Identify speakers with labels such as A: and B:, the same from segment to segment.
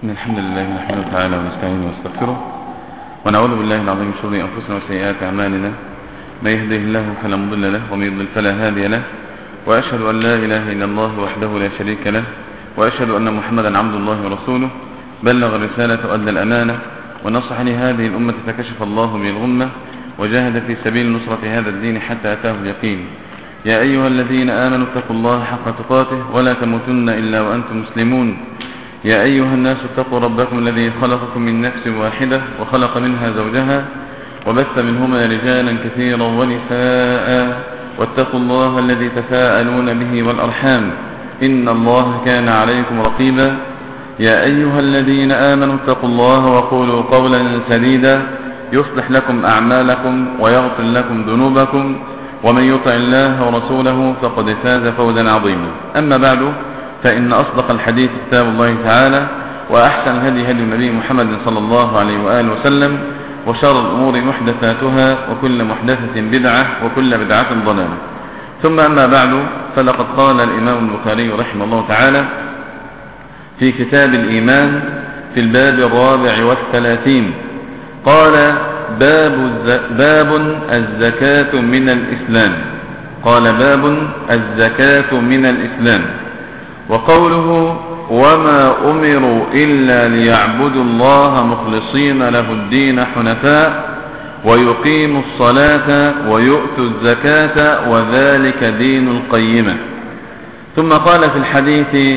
A: إن الحمد لله نحمده تعالى ونستعينه ونستغفره ونعوذ بالله العظيم من شرور أنفسنا وسيئات أعمالنا. من يهده الله فلا مضل له ومن يضلل فلا هادي له، وأشهد أن لا إله إلا الله وحده لا شريك له، وأشهد أن محمدا عبد الله ورسوله بلغ الرسالة وأدى الأمانة ونصح لهذه الأمة فكشف الله به الغمة وجاهد في سبيل نصرة هذا الدين حتى أتاه اليقين. يا أيها الذين آمنوا اتقوا الله حق تقاته ولا تموتن إلا وأنتم مسلمون. يا أيها الناس اتقوا ربكم الذي خلقكم من نفس واحدة وخلق منها زوجها وبث منهما رجالا كثيرا ونساء، واتقوا الله الذي تساءلون به والأرحام إن الله كان عليكم رقيبا. يا أيها الذين آمنوا اتقوا الله وقولوا قولا سديدا يصلح لكم أعمالكم ويغفر لكم ذنوبكم، ومن يطع الله ورسوله فقد فاز فوزا عظيما. أما بعد، فإن أصدق الحديث كتاب الله تعالى، وأحسن الهدي هدي النبي محمد صلى الله عليه وآله وسلم، وشر الأمور محدثاتها وكل محدثة بدعة وكل بدعة ضلالة. ثم أما بعد، فلقد قال الإمام البخاري رحمه الله تعالى في كتاب الإيمان في الباب 34 قال: باب الزكاة من الإسلام. قال: باب الزكاة من الإسلام. وقوله: وما أمروا إلا ليعبدوا الله مخلصين له الدين حنفاء ويقيموا الصلاة ويؤتوا الزكاة وذلك دين القيمة. ثم قال في الحديث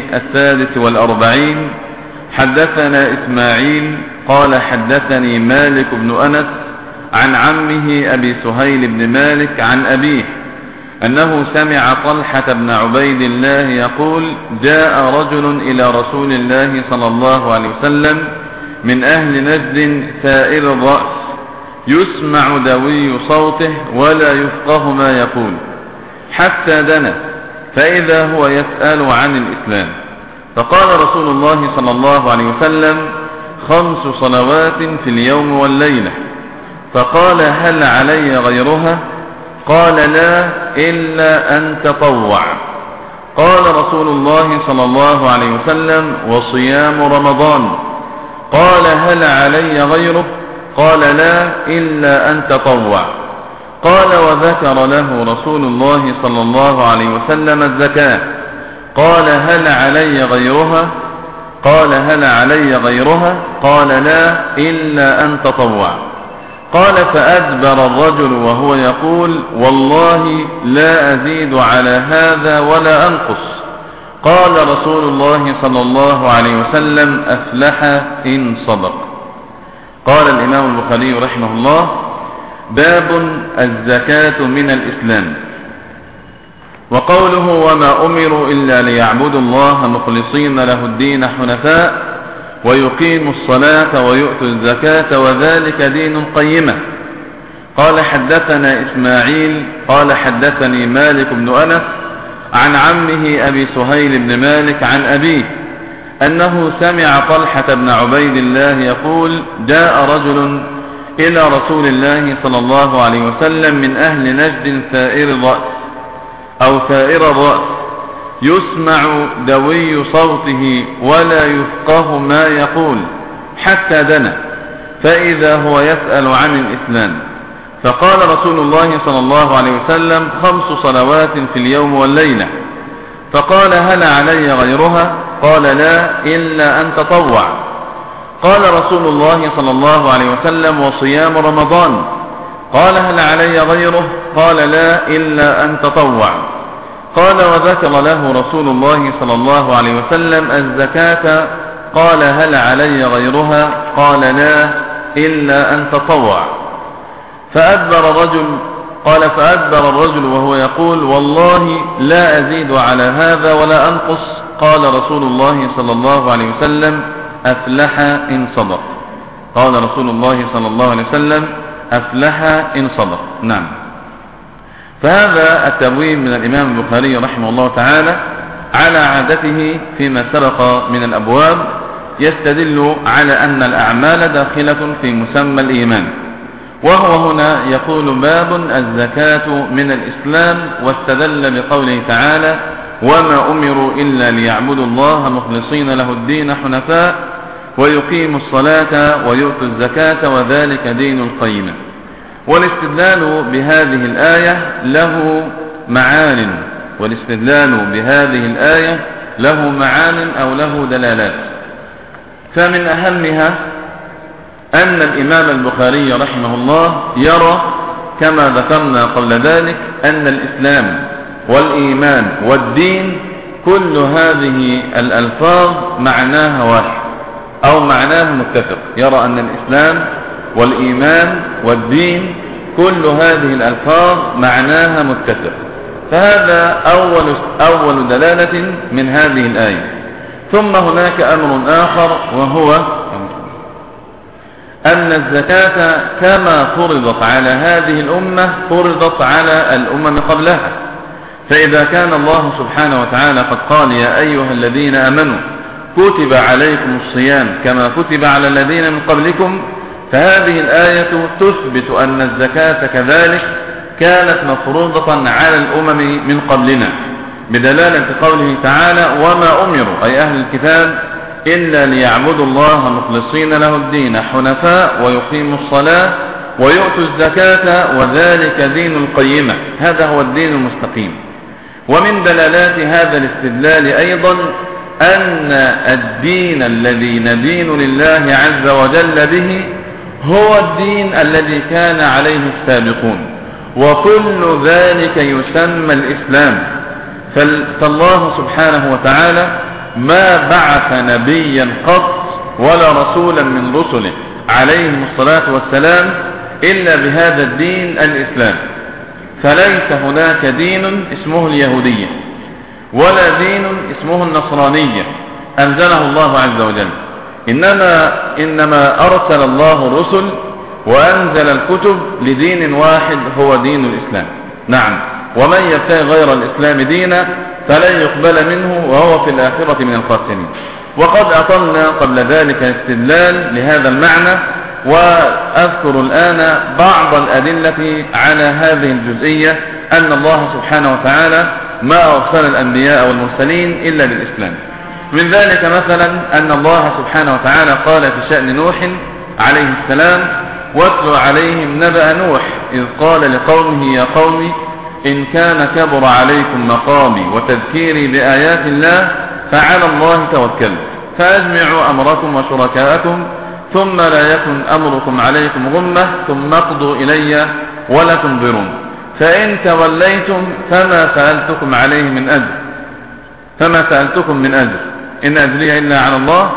A: 46: حدثنا إسماعيل قال: حدثني مالك بن أنس عن عمه أبي سهيل بن مالك عن أبيه أنه سمع طلحة بن عبيد الله يقول: جاء رجل إلى رسول الله صلى الله عليه وسلم من أهل نجد ثائر الرأس يسمع دوي صوته ولا يفقه ما يقول، حتى دنا فإذا هو يسأل عن الإسلام. فقال رسول الله صلى الله عليه وسلم: 5 صلوات في اليوم والليلة. فقال: هل علي غيرها؟ قال: لا، إلا أن تطوع. قال رسول الله صلى الله عليه وسلم: وصيام رمضان. قال: هل علي غيره؟ قال: لا، إلا أن تطوع. قال: وذكر له رسول الله صلى الله عليه وسلم الزكاة. قال: هل علي غيرها؟ قال: هل علي غيرها؟ قال: لا، إلا أن تطوع. قال: فأدبر الرجل وهو يقول: والله لا أزيد على هذا ولا أنقص. قال رسول الله صلى الله عليه وسلم: أفلح إن صدق. قال الإمام البخاري رحمه الله: باب الزكاة من الإسلام. وقوله: وما أمروا إلا ليعبدوا الله مخلصين له الدين حنفاء ويقيموا الصلاة ويؤتوا الزكاة وذلك دين القيمة. قال: حدثنا إسماعيل قال: حدثني مالك بن أنس عن عمه أبي سهيل بن مالك عن أبيه أنه سمع طلحة بن عبيد الله يقول: جاء رجل إلى رسول الله صلى الله عليه وسلم من أهل نجد ثائر الرأس أو ثائر الرأس يسمع دوي صوته ولا يفقه ما يقول، حتى دنا فإذا هو يسأل عن الإسلام. فقال رسول الله صلى الله عليه وسلم: 5 صلوات في اليوم والليلة. فقال: هل علي غيرها؟ قال: لا، إلا أن تطوع. قال رسول الله صلى الله عليه وسلم: وصيام رمضان. قال: هل علي غيره؟ قال: لا، إلا أن تطوع. قال: وذكر له رسول الله صلى الله عليه وسلم الزكاة. قال: هل علي غيرها؟ قال: لا، إلا أن تطوع. فأدبر الرجل وهو يقول: والله لا أزيد على هذا ولا أنقص. قال رسول الله صلى الله عليه وسلم: أفلح إن صدق. قال رسول الله صلى الله عليه وسلم: أفلح إن صدق. نعم. فهذا التبويب من الإمام البخاري رحمه الله تعالى على عادته فيما سبق من الأبواب، يستدل على أن الأعمال داخلة في مسمى الإيمان. وهو هنا يقول: باب الزكاة من الإسلام، واستدل بقوله تعالى: وما أمروا إلا ليعبدوا الله مخلصين له الدين حنفاء ويقيموا الصلاة ويؤتوا الزكاة وذلك دين القيمة. والاستدلال بهذه الآية له معان، أو له دلالات. فمن أهمها أن الإمام البخاري رحمه الله يرى كما ذكرنا قبل ذلك أن الإسلام والإيمان والدين كل هذه الألفاظ معناها واحد أو معناه متفق. يرى أن الإسلام والإيمان والدين كل هذه الألفاظ معناها متفق. فهذا أول دلالة من هذه الآية. ثم هناك أمر آخر، وهو أن الزكاة كما فرضت على هذه الأمة فرضت على الأمم قبلها. فإذا كان الله سبحانه وتعالى قد قال يا أيها الذين آمنوا كتب عليكم الصيام كما كتب على الذين من قبلكم، فهذه الآية تثبت أن الزكاة كذلك كانت مفروضة على الأمم من قبلنا، بدلالة قوله تعالى وما أمروا أي أهل الكتاب إلا ليعبدوا الله مخلصين له الدين حنفاء ويقيموا الصلاة ويؤتوا الزكاة وذلك دين القيمة. هذا هو الدين المستقيم. ومن دلالات هذا الاستدلال أيضا أن الدين الذي ندين لله عز وجل به هو الدين الذي كان عليه السابقون، وكل ذلك يسمى الإسلام. فالله سبحانه وتعالى ما بعث نبيا قط ولا رسولا من رسله عليهم الصلاة والسلام إلا بهذا الدين الإسلام. فليس هناك دين اسمه اليهودية ولا دين اسمه النصرانية أنزله الله عز وجل، إنما أرسل الله الرسل وأنزل الكتب لدين واحد هو دين الإسلام. نعم، ومن يبتغي غير الإسلام دينا فلن يقبل منه وهو في الآخرة من الخاسرين. وقد أطلنا قبل ذلك الاستدلال لهذا المعنى، وأذكر الآن بعض الأدلة على هذه الجزئية، أن الله سبحانه وتعالى ما أرسل الأنبياء والمرسلين إلا بالإسلام. من ذلك مثلا أن الله سبحانه وتعالى قال في شأن نوح عليه السلام واتل عليهم نبأ نوح إذ قال لقومه يا قوم إن كان كبر عليكم مقامي وتذكيري بآيات الله فعلى الله توكلت فأجمعوا أمركم وشركاءكم ثم لا يكن أمركم عليكم غمة ثم اقضوا إلي ولا تنظرون فإن توليتم فما سألتكم عليه من أجر إن أجري إلا على الله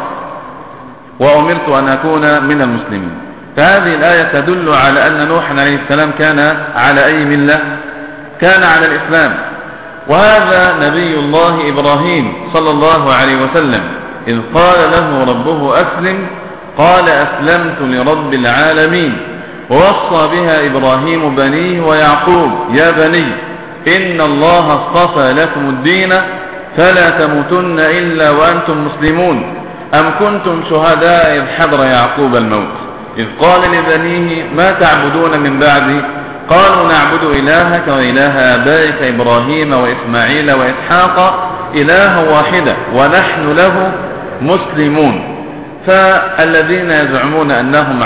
A: وأمرت أن أكون من المسلمين. فهذه الآية تدل على أن نوح عليه السلام كان على أي ملة؟ كان على الإسلام. وهذا نبي الله إبراهيم صلى الله عليه وسلم إذ قال له ربه أسلم قال أسلمت لرب العالمين. ووصى بها إبراهيم بنيه ويعقوب يا بني إن الله اصطفى لكم الدين فلا تموتن إلا وأنتم مسلمون أم كنتم شهداء إذ حضر يعقوب الموت إذ قال لبنيه ما تعبدون من بعدي قالوا نعبد إلهك وإله آبائك إبراهيم وإسماعيل وإسحاق إلها واحدة ونحن له مسلمون. فالذين يزعمون أنهم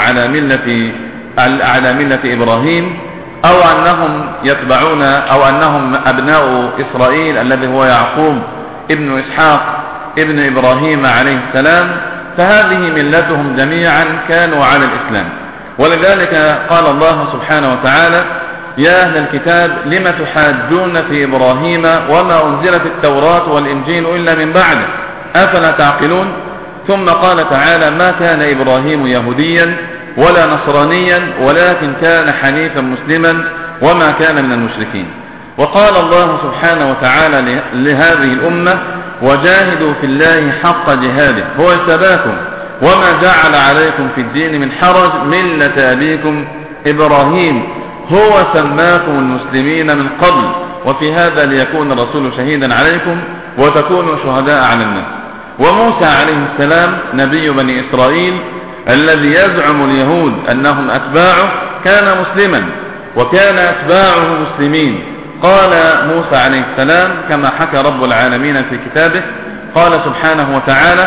A: على ملة إبراهيم أو أنهم يتبعون أو أنهم أبناء إسرائيل الذي هو يعقوب ابن إسحاق ابن إبراهيم عليه السلام، فهذه ملتهم جميعا كانوا على الإسلام. ولذلك قال الله سبحانه وتعالى يا أهل الكتاب لم تحاجون في إبراهيم وما أنزلت التوراة والإنجيل إلا من بعده أفلا تعقلون. ثم قال تعالى ما كان إبراهيم يهوديا ولا نصرانيا ولكن كان حنيفا مسلما وما كان من المشركين. وقال الله سبحانه وتعالى لهذه الأمة وجاهدوا في الله حق جهاده هو اجتباكم وما جعل عليكم في الدين من حرج ملة أبيكم إبراهيم هو سماكم المسلمين من قبل وفي هذا ليكون الرسول شهيدا عليكم وتكونوا شهداء على الناس. وموسى عليه السلام نبي بني إسرائيل الذي يزعم اليهود أنهم أتباعه كان مسلما وكان أتباعه مسلمين. قال موسى عليه السلام كما حكى رب العالمين في كتابه قال سبحانه وتعالى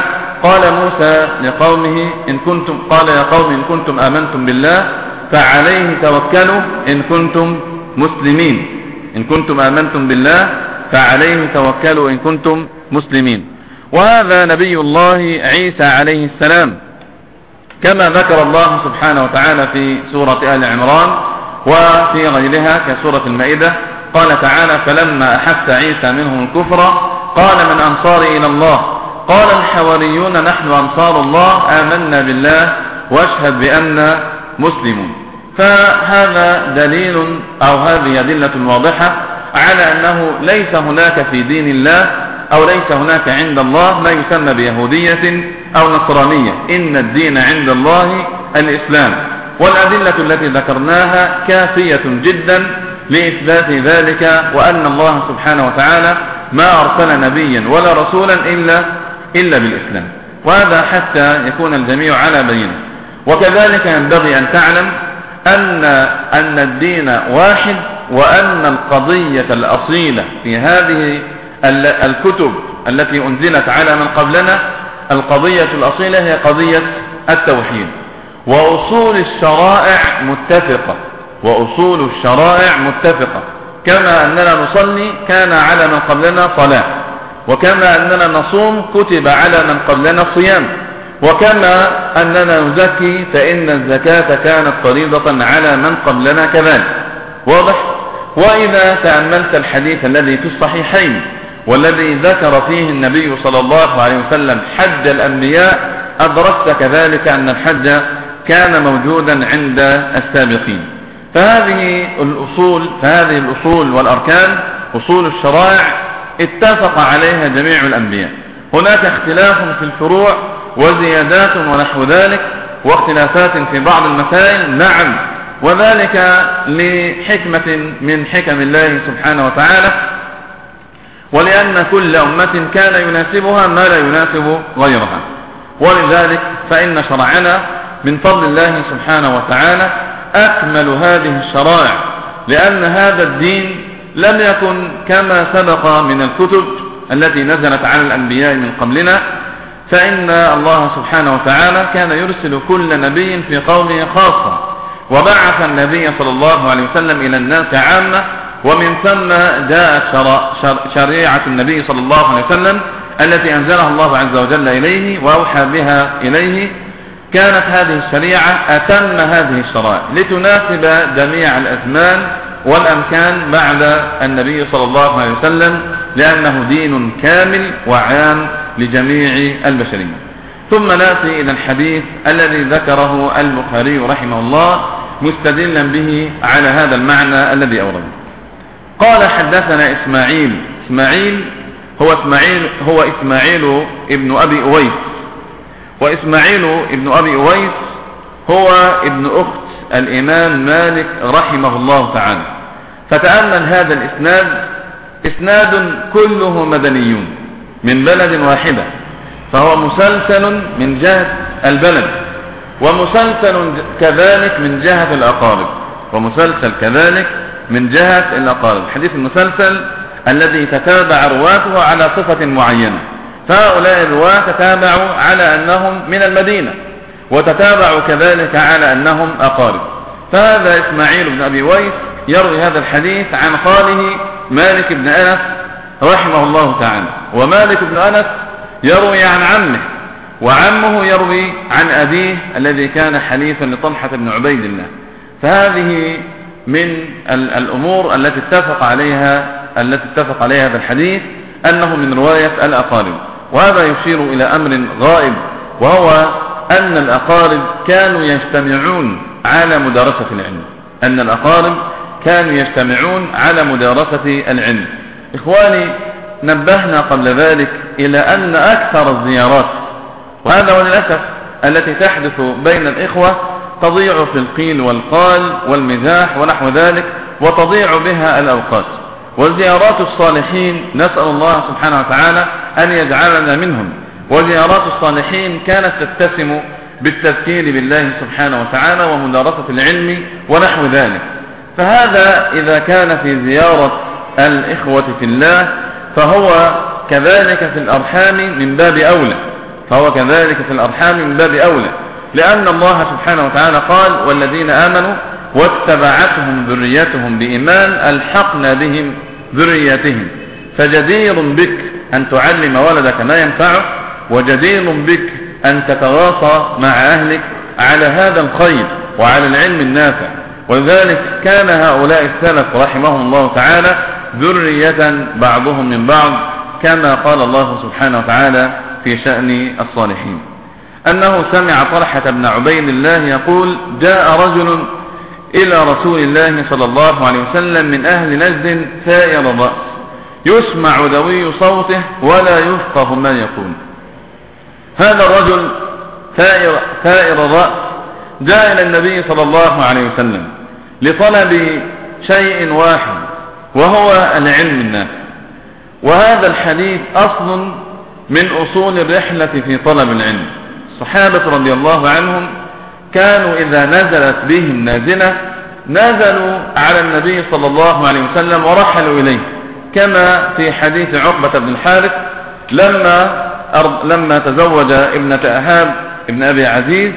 A: قال موسى لقومه قال يا قوم إن كنتم آمنتم بالله فعليه توكلوا إن كنتم مسلمين. إن كنتم آمنتم بالله فعليه توكلوا إن كنتم مسلمين. وهذا نبي الله عيسى عليه السلام، كما ذكر الله سبحانه وتعالى في سورة آل عمران وفي غيرها كسورة المائدة. قال تعالى فلما أحس عيسى منهم الكفر قال من أنصاري إلى الله قال الحواريون نحن أنصار الله آمنا بالله واشهد بأننا مسلمون. فهذا دليل أو هذه أدلة واضحة على أنه ليس هناك في دين الله أو ليس هناك عند الله ما يسمى بيهودية أو نصرانية، إن الدين عند الله الإسلام. والأدلة التي ذكرناها كافية جدا لإثبات ذلك، وأن الله سبحانه وتعالى ما أرسل نبيا ولا رسولا إلا بالإسلام، وهذا حتى يكون الجميع على بينه. وكذلك ينبغي أن تعلم أن الدين واحد، وأن القضية الأصيلة في هذه الكتب التي أنزلت على من قبلنا، القضية الأصيلة هي قضية التوحيد. وأصول الشرائع متفقة، كما أننا نصلي كان على من قبلنا صلاة، وكما أننا نصوم كتب على من قبلنا صيام، وكما أننا نزكي فإن الزكاة كانت فريضة على من قبلنا كذلك. واضح؟ وإذا تأملت الحديث الذي في الصحيحين والذي ذكر فيه النبي صلى الله عليه وسلم حج الأنبياء، أدركت كذلك أن الحج كان موجودا عند السابقين. فهذه الأصول والأركان، أصول الشرائع، اتفق عليها جميع الأنبياء. هناك اختلاف في الفروع وزيادات ونحو ذلك، واختلافات في بعض المسائل، نعم، وذلك لحكمة من حكم الله سبحانه وتعالى، ولأن كل أمة كان يناسبها ما لا يناسب غيرها. ولذلك فإن شرعنا من فضل الله سبحانه وتعالى أكمل هذه الشرائع، لأن هذا الدين لم يكن كما سبق من الكتب التي نزلت على الأنبياء من قبلنا، فإن الله سبحانه وتعالى كان يرسل كل نبي في قومه خاصة، وبعث النبي صلى الله عليه وسلم إلى الناس عامة، ومن ثم جاءت شريعة النبي صلى الله عليه وسلم التي أنزلها الله عز وجل إليه وأوحى بها إليه. كانت هذه الشريعة أتم هذه الشرائع لتناسب جميع الأزمان والأمكان بعد النبي صلى الله عليه وسلم، لأنه دين كامل وعام لجميع البشرية. ثم نأتي إلى الحديث الذي ذكره البخاري رحمه الله مستدلا به على هذا المعنى الذي أورده. قال حدثنا إسماعيل هو إسماعيل ابن أبي أويس، وإسماعيل ابن أبي أويس هو ابن أخت الإمام مالك رحمه الله تعالى. فتأمل هذا الإسناد، إسناد كله مدنيون من بلد واحدة، فهو مسلسل من جهة البلد، ومسلسل كذلك من جهة الأقارب، الحديث المسلسل الذي تتابع رواته على صفة معينة. فهؤلاء الرواة تتابعوا على أنهم من المدينة، وتتابعوا كذلك على أنهم أقارب. فهذا إسماعيل بن أبي ويس يروي هذا الحديث عن خاله مالك بن أنس رحمه الله تعالى، ومالك بن أنس يروي عن عمه، وعمه يروي عن أبيه الذي كان حليفا لطلحة بن عبيد الله. فهذه من الأمور التي اتفق عليها هذا الحديث أنه من رواية الأقارب. وهذا يشير إلى أمر غائب، وهو أن الأقارب كانوا يجتمعون على مدارسة العلم. إخواني، نبهنا قبل ذلك إلى أن أكثر الزيارات، وهذا وللأسف التي تحدث بين الإخوة، تضيع في القيل والقال والمزاح ونحو ذلك، وتضيع بها الأوقات. وزيارات الصالحين نسأل الله سبحانه وتعالى أن يجعلنا منهم. وزيارات الصالحين كانت تتسم بالتذكير بالله سبحانه وتعالى ومدارسة العلم ونحو ذلك. فهذا إذا كان في زيارة الإخوة في الله، فهو كذلك في الأرحام من باب أولى، فهو كذلك في الأرحام من باب أولى، لأن الله سبحانه وتعالى قال والذين آمنوا واتبعتهم ذريتهم بإيمان ألحقنا بهم ذريتهم، فجدير بك أن تعلم ولدك ما ينفعه، وجدير بك أن تتواصى مع أهلك على هذا الخير وعلى العلم النافع. ولذلك كان هؤلاء السلف رحمهم الله تعالى ذرية بعضهم من بعض، كما قال الله سبحانه وتعالى في شأن الصالحين أنه سمع طلحة بن عبيد الله يقول جاء رجل إلى رسول الله صلى الله عليه وسلم من أهل نجد ثائر الرأس يسمع دوي صوته ولا يفقه ما يقول. هذا الرجل ثائر الرأس جاء إلى النبي صلى الله عليه وسلم لطلب شيء واحد وهو العلم النافع. وهذا الحديث أصل من أصول الرحلة في طلب العلم. الصحابة رضي الله عنهم كانوا إذا نزلت بهم نازلة نزلوا على النبي صلى الله عليه وسلم ورحلوا إليه، كما في حديث عقبة بن الحارث لما تزوج ابنة أهاب ابن أبي عزيز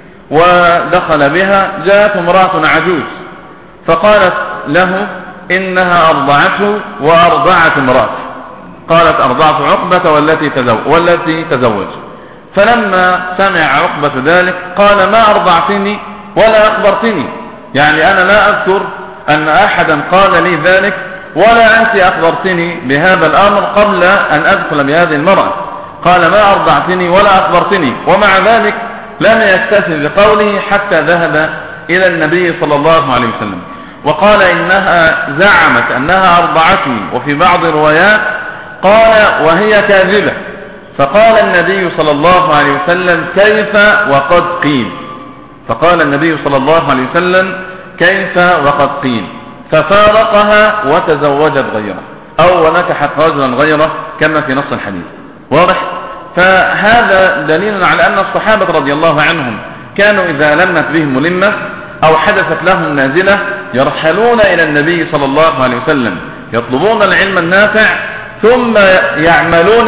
A: ودخل بها جاءت امرأة عجوز فقالت له إنها أرضعته وأرضعت امرأته، قالت أرضعت عقبة والتي تزوج. فلما سمع عقبة ذلك قال ما أرضعتني ولا أخبرتني، يعني أنا لا أذكر أن أحدا قال لي ذلك ولا أنت أخبرتني بهذا الأمر قبل أن أدخل بهذه المرأة. قال ما أرضعتني ولا أخبرتني، ومع ذلك لم يكتفي بقوله حتى ذهب إلى النبي صلى الله عليه وسلم وقال إنها زعمت أنها أرضعتني، وفي بعض الروايات قال وهي كاذبة. فقال النبي صلى الله عليه وسلم كيف وقد قيل، فقال النبي صلى الله عليه وسلم كيف وقد قيل، ففارقها وتزوجت غيره أو ونكحت رجلا غيره كما في نص الحديث. واضح؟ فهذا دليل على أن الصحابة رضي الله عنهم كانوا إذا لمت بهم ملمة أو حدثت لهم نازلة يرحلون إلى النبي صلى الله عليه وسلم يطلبون العلم النافع ثم يعملون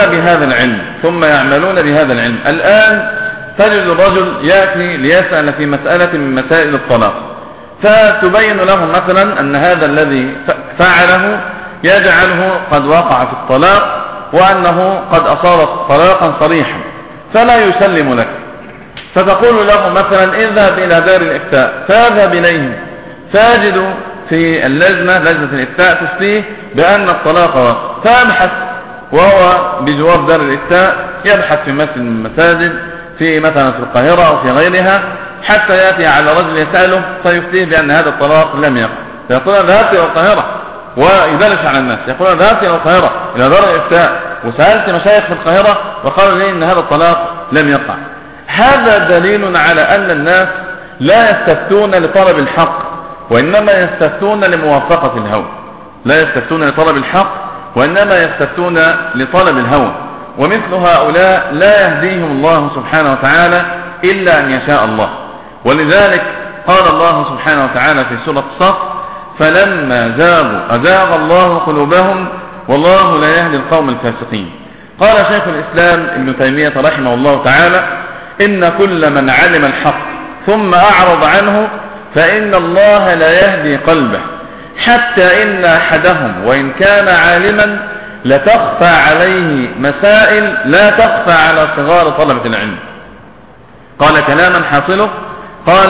A: بهذا العلم. الآن تجد الرجل يأتي ليسأل في مسألة من مسائل الطلاق، فتبين له مثلا أن هذا الذي فعله يجعله قد وقع في الطلاق وأنه قد أصاب طلاقا صريحا فلا يسلم لك، فتقول له مثلا اذهب إلى دار الإفتاء، فاذهب إليهم فاجد في لجنة الإفتاء تفتيه بأن الطلاق واقع، فأبحث وهو بجوار دار الإفتاء يبحث في مسجد من المساجد في مثلا في القاهرة أو في غيرها حتى يأتي على رجل يسأله فيفتيه بأن هذا الطلاق لم يقع، فيقول ذهبت إلى القاهرة ويدلس على الناس، يقول ذهبت إلى القاهرة إلى دار الإفتاء وسألت مشايخ في القاهرة وقالوا لي إن هذا الطلاق لم يقع. هذا دليل على أن الناس لا يستفتون لطلب الحق وإنما يستفتون لموافقة الهوى، لا يستفتون لطلب الحق وإنما يستفتون لطلب الهوى. ومثل هؤلاء لا يهديهم الله سبحانه وتعالى إلا أن يشاء الله. ولذلك قال الله سبحانه وتعالى في سورة الصف فلما زاغوا أزاغ الله قلوبهم والله لا يهدي القوم الفاسقين. قال شيخ الإسلام ابن تيمية رحمه الله تعالى إن كل من علم الحق ثم أعرض عنه فإن الله لا يهدي قلبه، حتى إن أحدهم وإن كان عالما لتخفى عليه مسائل لا تخفى على صغار طلبة العلم. قال كلاما حاصله، قال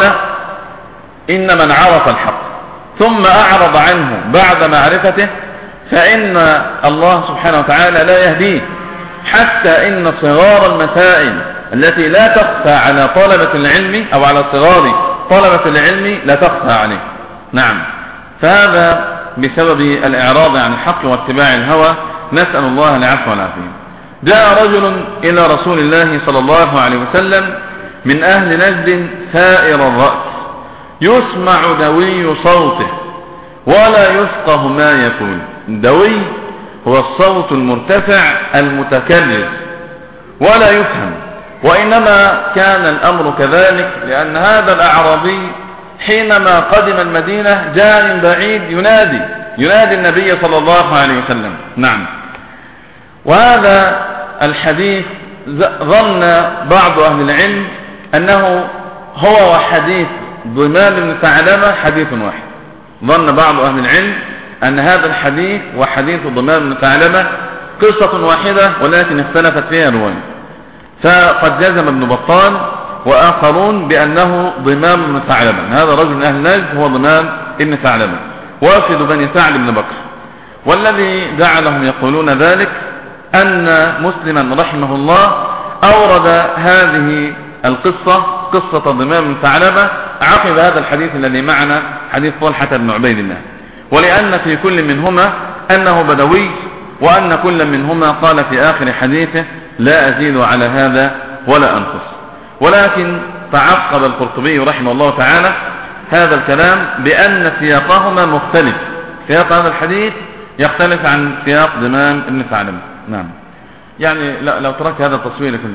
A: إن من عرف الحق ثم أعرض عنه بعد معرفته فإن الله سبحانه وتعالى لا يهديه، حتى إن صغار المسائل التي لا تخفى على طلبة العلم أو على صغار طلبة العلم لا تخفى عليه. نعم، فهذا بسبب الإعراض عن الحق واتباع الهوى، نسأل الله العفو والعافية. جاء رجل إلى رسول الله صلى الله عليه وسلم من أهل نجد ثائر الرأس يسمع دوي صوته ولا يفقه ما يقول. الدوي هو الصوت المرتفع المتكرر ولا يفهم، وإنما كان الأمر كذلك لأن هذا الأعرابي حينما قدم المدينة جاء من بعيد ينادي النبي صلى الله عليه وسلم. نعم، وهذا الحديث ظن بعض أهل العلم أنه هو وحديث ضمام بن ثعلبة حديث واحد. ظن بعض أهل العلم أن هذا الحديث وحديث ضمام بن ثعلبة قصة واحدة ولكن اختلفت فيها رواية. فقد جزم ابن بطال وآخرون بأنه ضمام بن ثعلبة، هذا رجل من أهل نجد هو ضمام بن ثعلبة وافد بني سعد بن بكر. والذي جعلهم يقولون ذلك أن مسلما رحمه الله أورد هذه القصة، قصة ضمام بن ثعلبة، عقب هذا الحديث الذي معنا حديث طلحة بن عبيد الله، ولأن في كل منهما أنه بدوي، وأن كل منهما قال في آخر حديثه لا أزيد على هذا ولا أنقص. ولكن تعقب القرطبي رحمه الله تعالى هذا الكلام بأن سياقهما مختلف، سياق هذا الحديث يختلف عن سياق ضمام بن ثعلبة. نعم، يعني لو ترك هذا التصوير لكن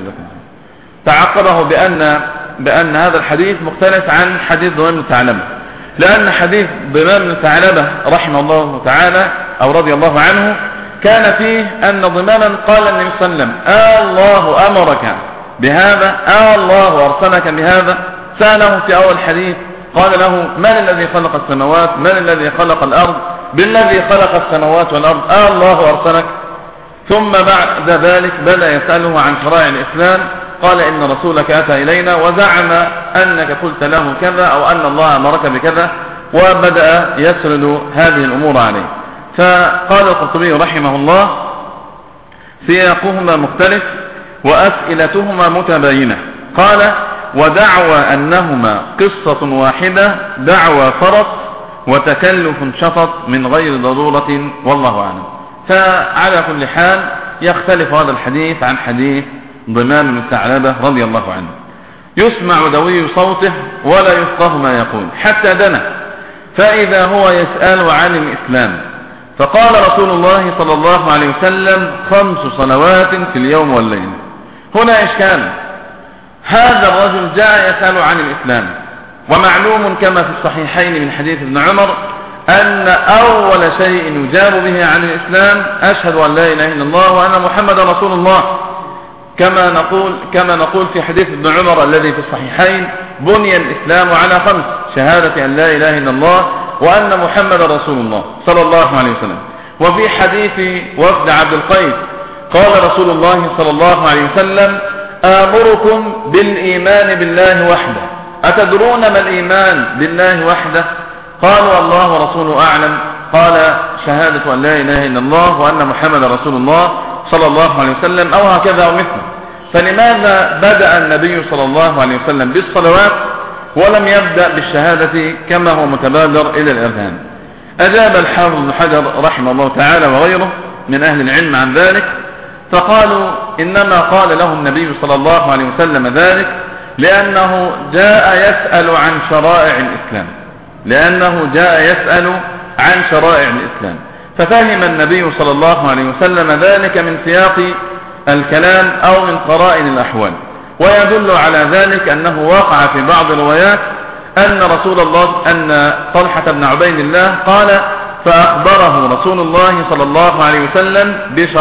A: تعقبه بأن هذا الحديث مختلف عن حديث ضمام بن ثعلبة، لأن حديث ضمام بن ثعلبة رحمه الله تعالى أو رضي الله عنه كان فيه أن ضماما قال النبي صلى الله عليه وسلم الله أمرك بهذا، الله أرسلك بهذا. سأله في أول حديث قال له من الذي خلق السماوات، من الذي خلق الأرض، بالذي خلق السماوات والأرض الله أرسلك. ثم بعد ذلك بدأ يسأله عن شرائع الإسلام، قال إن رسولك أتى إلينا وزعم أنك قلت له كذا أو أن الله أمرك بكذا، وبدأ يسرد هذه الأمور عليه. فقال القرطبي رحمه الله سياقهما مختلف وأسئلتهما متباينة. قال ودعوى أنهما قصة واحدة دعوى فرط وتكلف شطط من غير ضرورة والله أعلم. فعلى كل حال يختلف هذا الحديث عن حديث ضمام بن ثعلبة رضي الله عنه. يسمع دوي صوته ولا يفقه ما يقول حتى دنا، فإذا هو يسأل عن الإسلام، فقال رسول الله صلى الله عليه وسلم 5 صلوات في اليوم والليل. هنا إشكال، هذا الرجل جاء يسأل عن الإسلام، ومعلوم كما في الصحيحين من حديث ابن عمر أن أول شيء يجاب به عن الإسلام أشهد أن لا إله إلا الله وأن محمد رسول الله، كما نقول في حديث ابن عمر الذي في الصحيحين بني الإسلام على 5: شهادة أن لا إله إلا الله وأن محمد رسول الله صلى الله عليه وسلم. وفي حديث وفد عبد القيس قال رسول الله صلى الله عليه وسلم آمركم بالإيمان بالله وحده، أتدرون ما الإيمان بالله وحده؟ قالوا الله ورسوله أعلم. قال شهادة أن لا إله إلا الله وأن محمد رسول الله صلى الله عليه وسلم أو هكذا أو مثله. فلماذا بدأ النبي صلى الله عليه وسلم بالصلوات ولم يبدأ بالشهادة كما هو متبادر إلى الأذهان؟ أجاب الحافظ بن حجر رحمه الله تعالى وغيره من أهل العلم عن ذلك، فقالوا إنما قال له النبي صلى الله عليه وسلم ذلك لأنه جاء يسأل عن شرائع الإسلام، ففهم النبي صلى الله عليه وسلم ذلك من سياق الكلام أو من قرائن الأحوال. ويدل على ذلك أنه وقع في بعض الروايات أن طلحة بن عبيد الله قال فأخبره رسول الله صلى الله عليه وسلم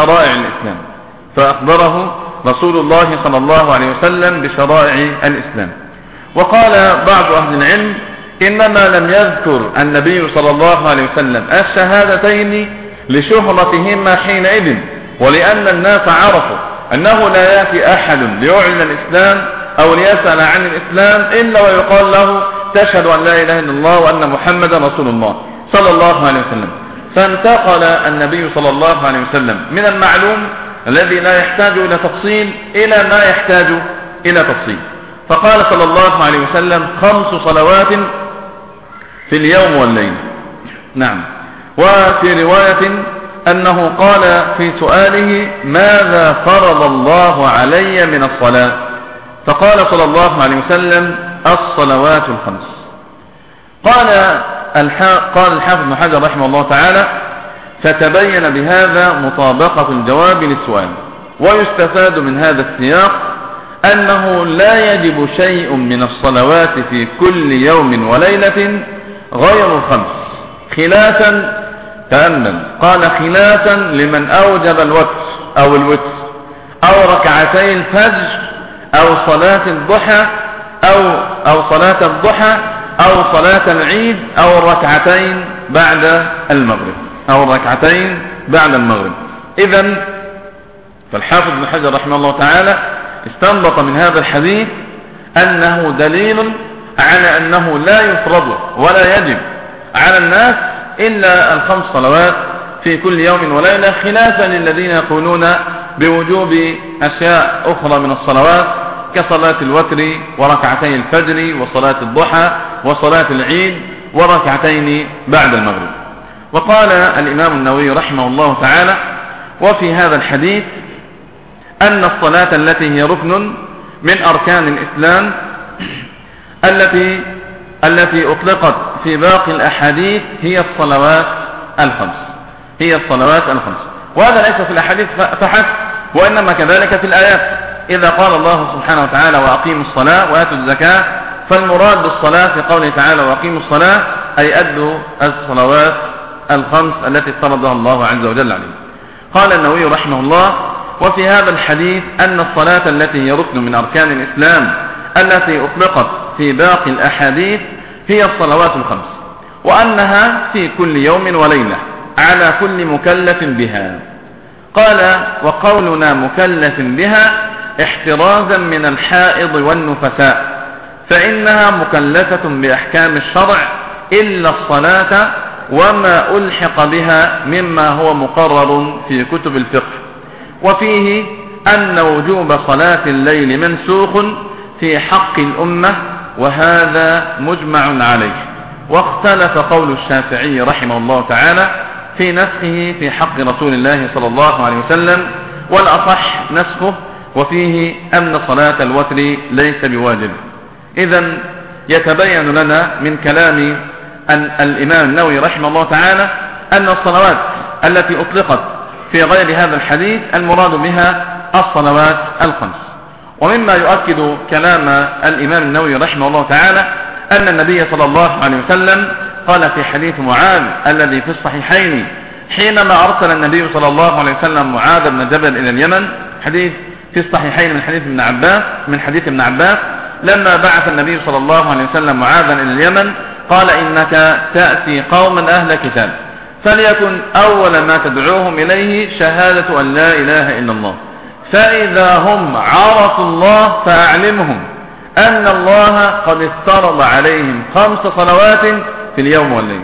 A: بشرائع الإسلام. وقال بعض أهل العلم إنما لم يذكر النبي صلى الله عليه وسلم الشهادتين لشهرتهما حينئذ، ولأن الناس عرفوا أنه لا يأتي أحد ليعلن الإسلام أو ليسأل عن الإسلام إلا ويقال له تشهد أن لا إله إلا الله وأن محمدا رسول الله صلى الله عليه وسلم. فانتقل النبي صلى الله عليه وسلم من المعلوم الذي لا يحتاج إلى تفصيل إلى ما يحتاج إلى تفصيل، فقال صلى الله عليه وسلم 5 صلوات في اليوم والليل. نعم. وفي رواية أنه قال في سؤاله ماذا فرض الله علي من الصلاة؟ فقال صلى الله عليه وسلم الصلوات 5. قال الحافظ بن حجر رحمه الله تعالى فتبين بهذا مطابقة الجواب للسؤال. ويستفاد من هذا السياق أنه لا يجب شيء من الصلوات في كل يوم وليلة غير 5 خلافا، تأمل، قال خلافا لمن أوجب الوتر أو الوتر أو ركعتي الفجر أو صلاة الضحى أو صلاة الضحى أو صلاة العيد أو الركعتين بعد المغرب إذن فالحافظ ابن حجر رحمه الله تعالى استنبط من هذا الحديث أنه دليل على أنه لا يفرض ولا يجب على الناس إلا الخمس صلوات في كل يوم وليلة، خلافا للذين يقولون بوجوب أشياء أخرى من الصلوات كصلاة الوتر وركعتي الفجر وصلاة الضحى وصلاة العيد وركعتين بعد المغرب. وقال الإمام النووي رحمه الله تعالى: وفي هذا الحديث أن الصلاة التي هي ركن من أركان الإسلام التي أطلقت في باقي الأحاديث هي الصلوات الخمس. وهذا ليس في الأحاديث فحسب، وإنما كذلك في الآيات. إذا قال الله سبحانه وتعالى: وأقيموا الصلاة وآتوا الزكاة، فالمراد بالصلاة في قوله تعالى: وأقيموا الصلاة، أي أدوا الصلوات الخمس التي افترضها الله عز وجل عليه. قال النووي رحمه الله: وفي هذا الحديث أن الصلاة التي هي ركن من أركان الإسلام التي أطلقت في باقي الأحاديث هي الصلوات الخمس، وأنها في كل يوم وليلة على كل مكلف بها. قال: وقولنا مكلف بها احترازا من الحائض والنفساء، فإنها مكلفة بأحكام الشرع إلا الصلاة وما ألحق بها مما هو مقرر في كتب الفقه. وفيه أن وجوب صلاة الليل منسوخ في حق الأمة، وهذا مجمع عليه. واختلف قول الشافعي رحمه الله تعالى في نسخه في حق رسول الله صلى الله عليه وسلم، والأصح نسخه، وفيه أن صلاة الوتر ليس بواجب. إذن يتبين لنا من كلام الإمام النووي رحمه الله تعالى أن الصلوات التي أطلقت في غير هذا الحديث المراد بها الصلوات الخمس. ومما يؤكد كلام الإمام النووي رحمه الله تعالى أن النبي صلى الله عليه وسلم قال في حديث معاذ الذي في الصحيحين حينما أرسل النبي صلى الله عليه وسلم معاذ بن جبل إلى اليمن، حديث في الصحيحين من حديث ابن عباس، لما بعث النبي صلى الله عليه وسلم معاذا إلى اليمن قال: إنك تأتي قوما أهل كتاب، فليكن أول ما تدعوهم إليه شهادة أن لا إله إلا الله، فإذا هم عرفوا الله فأعلمهم أن الله قد افترض عليهم 5 صلوات في اليوم والليل.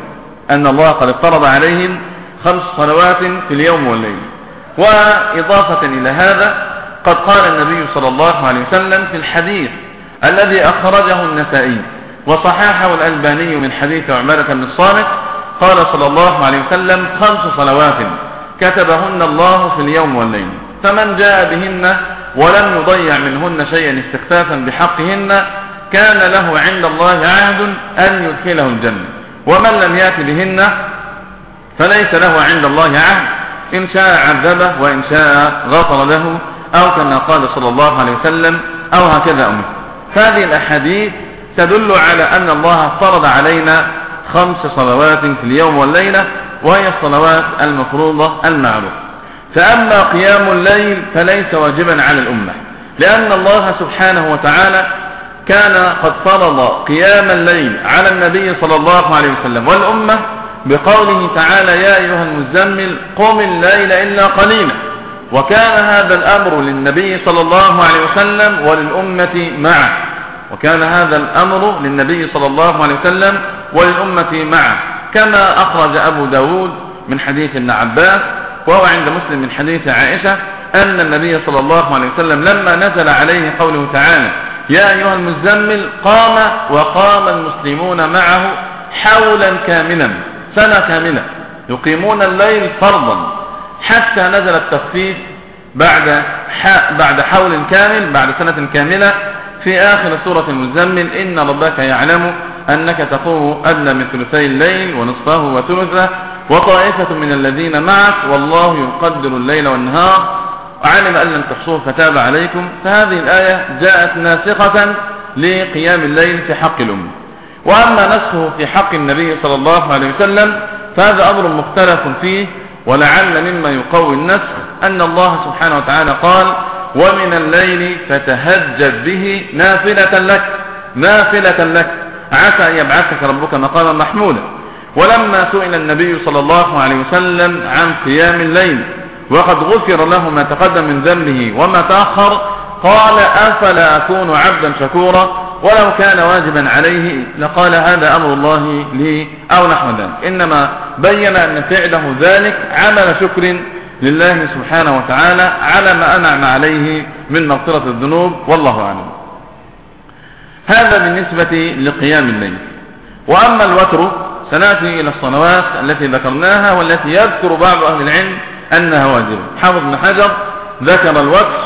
A: وإضافة إلى هذا قد قال النبي صلى الله عليه وسلم في الحديث الذي أخرجه النسائي وصححه الألباني من حديث عمارة بن الصامت، قال صلى الله عليه وسلم: 5 صلوات كتبهن الله في اليوم والليل، فمن جاء بهن ولم يضيع منهن شيئا استخفافا بحقهن كان له عند الله عهد أن يدخله الجنة، ومن لم يأت بهن فليس له عند الله عهد، إن شاء عذبه وإن شاء غفر له، أو كما قال صلى الله عليه وسلم، أو هكذا أمر. هذه الأحاديث تدل على أن الله فرض علينا 5 صلوات في اليوم والليلة، وهي الصلوات المفروضة المعروفة. فأما قيام الليل فليس واجبا على الأمة، لأن الله سبحانه وتعالى كان قد فرض قيام الليل على النبي صلى الله عليه وسلم والأمة بقوله تعالى: يا أيها المزمل قم الليل إلا قليلا. وكان هذا الأمر للنبي صلى الله عليه وسلم وللأمة معه، كما أخرج أبو داود من حديث ابن عباس، وهو عند مسلم من حديث عائشة أن النبي صلى الله عليه وسلم لما نزل عليه قوله تعالى: يا أيها المزمل وقام المسلمون معه حولا كاملا، سنة كاملة يقيمون الليل فرضا، حتى نزل التخفيف بعد حول كامل، بعد سنة كاملة، في آخر سورة المزمل: إن ربك يعلم أنك تقوم أدنى من ثلثي الليل ونصفه وثلثه وطائفة من الذين معك والله يقدر الليل والنهار علم أن لم تحصوه فتاب عليكم. فهذه الآية جاءت ناسخة لقيام الليل في حق الأمة. وأما نسخه في حق النبي صلى الله عليه وسلم فهذا أمر مختلف فيه، ولعل مما يقوي النسخ أن الله سبحانه وتعالى قال: ومن الليل فتهجد به نافلة لك عسى أن يبعثك ربك مقاما محمودا. ولما سئل النبي صلى الله عليه وسلم عن قيام الليل وقد غفر له ما تقدم من ذنبه وما تأخر قال أفلا أكون عبدا شكورا ولو كان واجبا عليه لقال هذا أمر الله لي أو نحو ذلك. إنما بين أن فعله ذلك عمل شكر لله سبحانه وتعالى على ما أنعم عليه من مغفرة الذنوب، والله أعلم. هذا بالنسبة لقيام الليل. وأما الوتر سنأتي إلى الصلوات التي ذكرناها والتي يذكر بعض أهل العلم أنها واجبة. حافظ بن حجر ذكر الوتر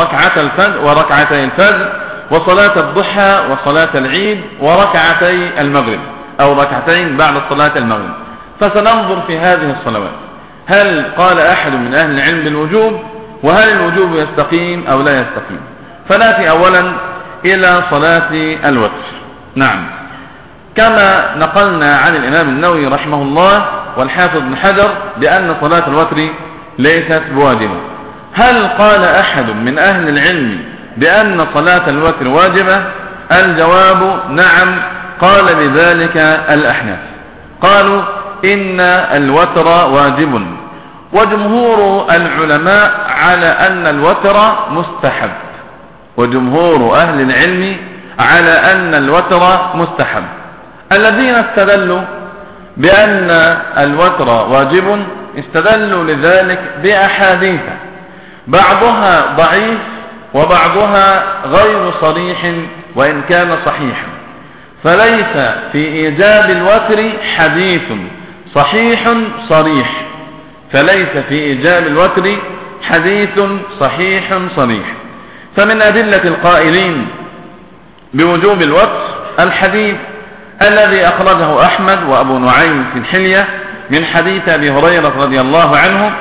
A: وركعتي الفجر وصلاة الضحى وصلاة العيد وركعتي المغرب أو ركعتين بعد صلاة المغرب. فسننظر في هذه الصلوات هل قال أحد من أهل العلم بالوجوب، وهل الوجوب يستقيم أو لا يستقيم. فنأتي أولا إلى صلاة الوتر. نعم، كما نقلنا عن الإمام النووي رحمه الله والحافظ بن حجر بأن صلاة الوتر ليست بواجبة. هل قال أحد من أهل العلم بأن صلاة الوتر واجبة؟ الجواب نعم، قال بذلك الأحناف، قالوا إن الوتر واجب، وجمهور العلماء على أن الوتر مستحب، وجمهور أهل العلم على أن الوتر مستحب. الذين استدلوا بأن الوتر واجب استدلوا لذلك بأحاديث بعضها ضعيف وبعضها غير صريح وإن كان صحيحا، فليس في إيجاب الوتر حديث صحيح صريح، فليس في إيجاب الوتر حديث صحيح صريح. فمن أدلة القائلين بوجوب الوتر الحديث الذي أخرجه أحمد وأبو نعيم في الحلية من حديث أبي هريرة رضي الله عنه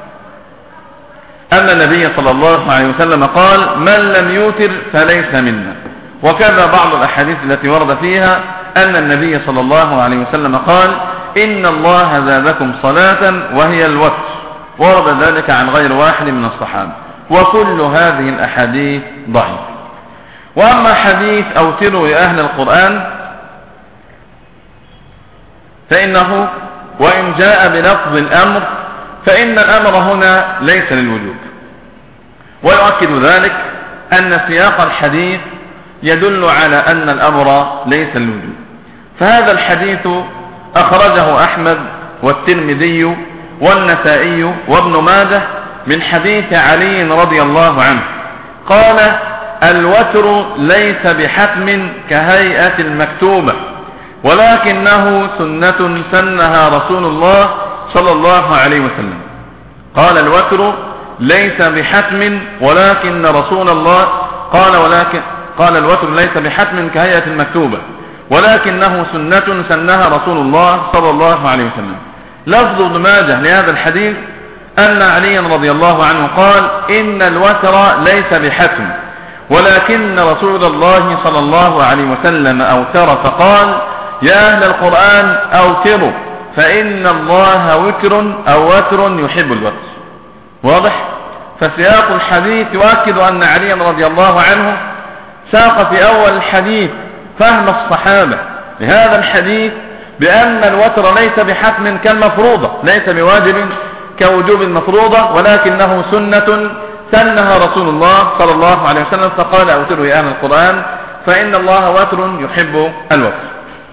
A: أن النبي صلى الله عليه وسلم قال من لم يوتر فليس منا. وكذا بعض الأحاديث التي ورد فيها أن النبي صلى الله عليه وسلم قال إن الله زادكم صلاة وهي الوتر، ورد ذلك عن غير واحد من الصحابة، وكل هذه الأحاديث ضعيف. وأما حديث أوتروا يا أهل القرآن فإنه وإن جاء بلفظ الأمر فإن الأمر هنا ليس للوجوب، ويؤكد ذلك أن سياق الحديث يدل على أن الأمر ليس للوجوب. فهذا الحديث أخرجه أحمد والترمذي والنسائي وابن ماجه من حديث علي رضي الله عنه قال الوتر ليس بحتم كهيئة المكتوبة ولكنه سنة سنها رسول الله صلى الله عليه وسلم. قال الوتر ليس بحتم ولكن رسول الله قال الوتر ليس بحتم كهيئة المكتوبة ولكنه سنة سنها رسول الله صلى الله عليه وسلم. لفظ ابن ماجه لهذا الحديث أن علي رضي الله عنه قال إن الوتر ليس بحتم ولكن رسول الله صلى الله عليه وسلم أوتر فقال يا أهل القرآن أوتروا فإن الله وتر أو وتر يحب الوتر. واضح؟ فسياق الحديث يؤكد أن علي رضي الله عنه ساق في أول الحديث فهم الصحابة لهذا الحديث بأن الوتر ليس بحتم كالمفروضة، ليس بواجب كوجوب المفروضة، ولكنه سنة سنها رسول الله صلى الله عليه وسلم فقال أوتروا يا أهل القرآن فإن الله وتر يحب الوتر.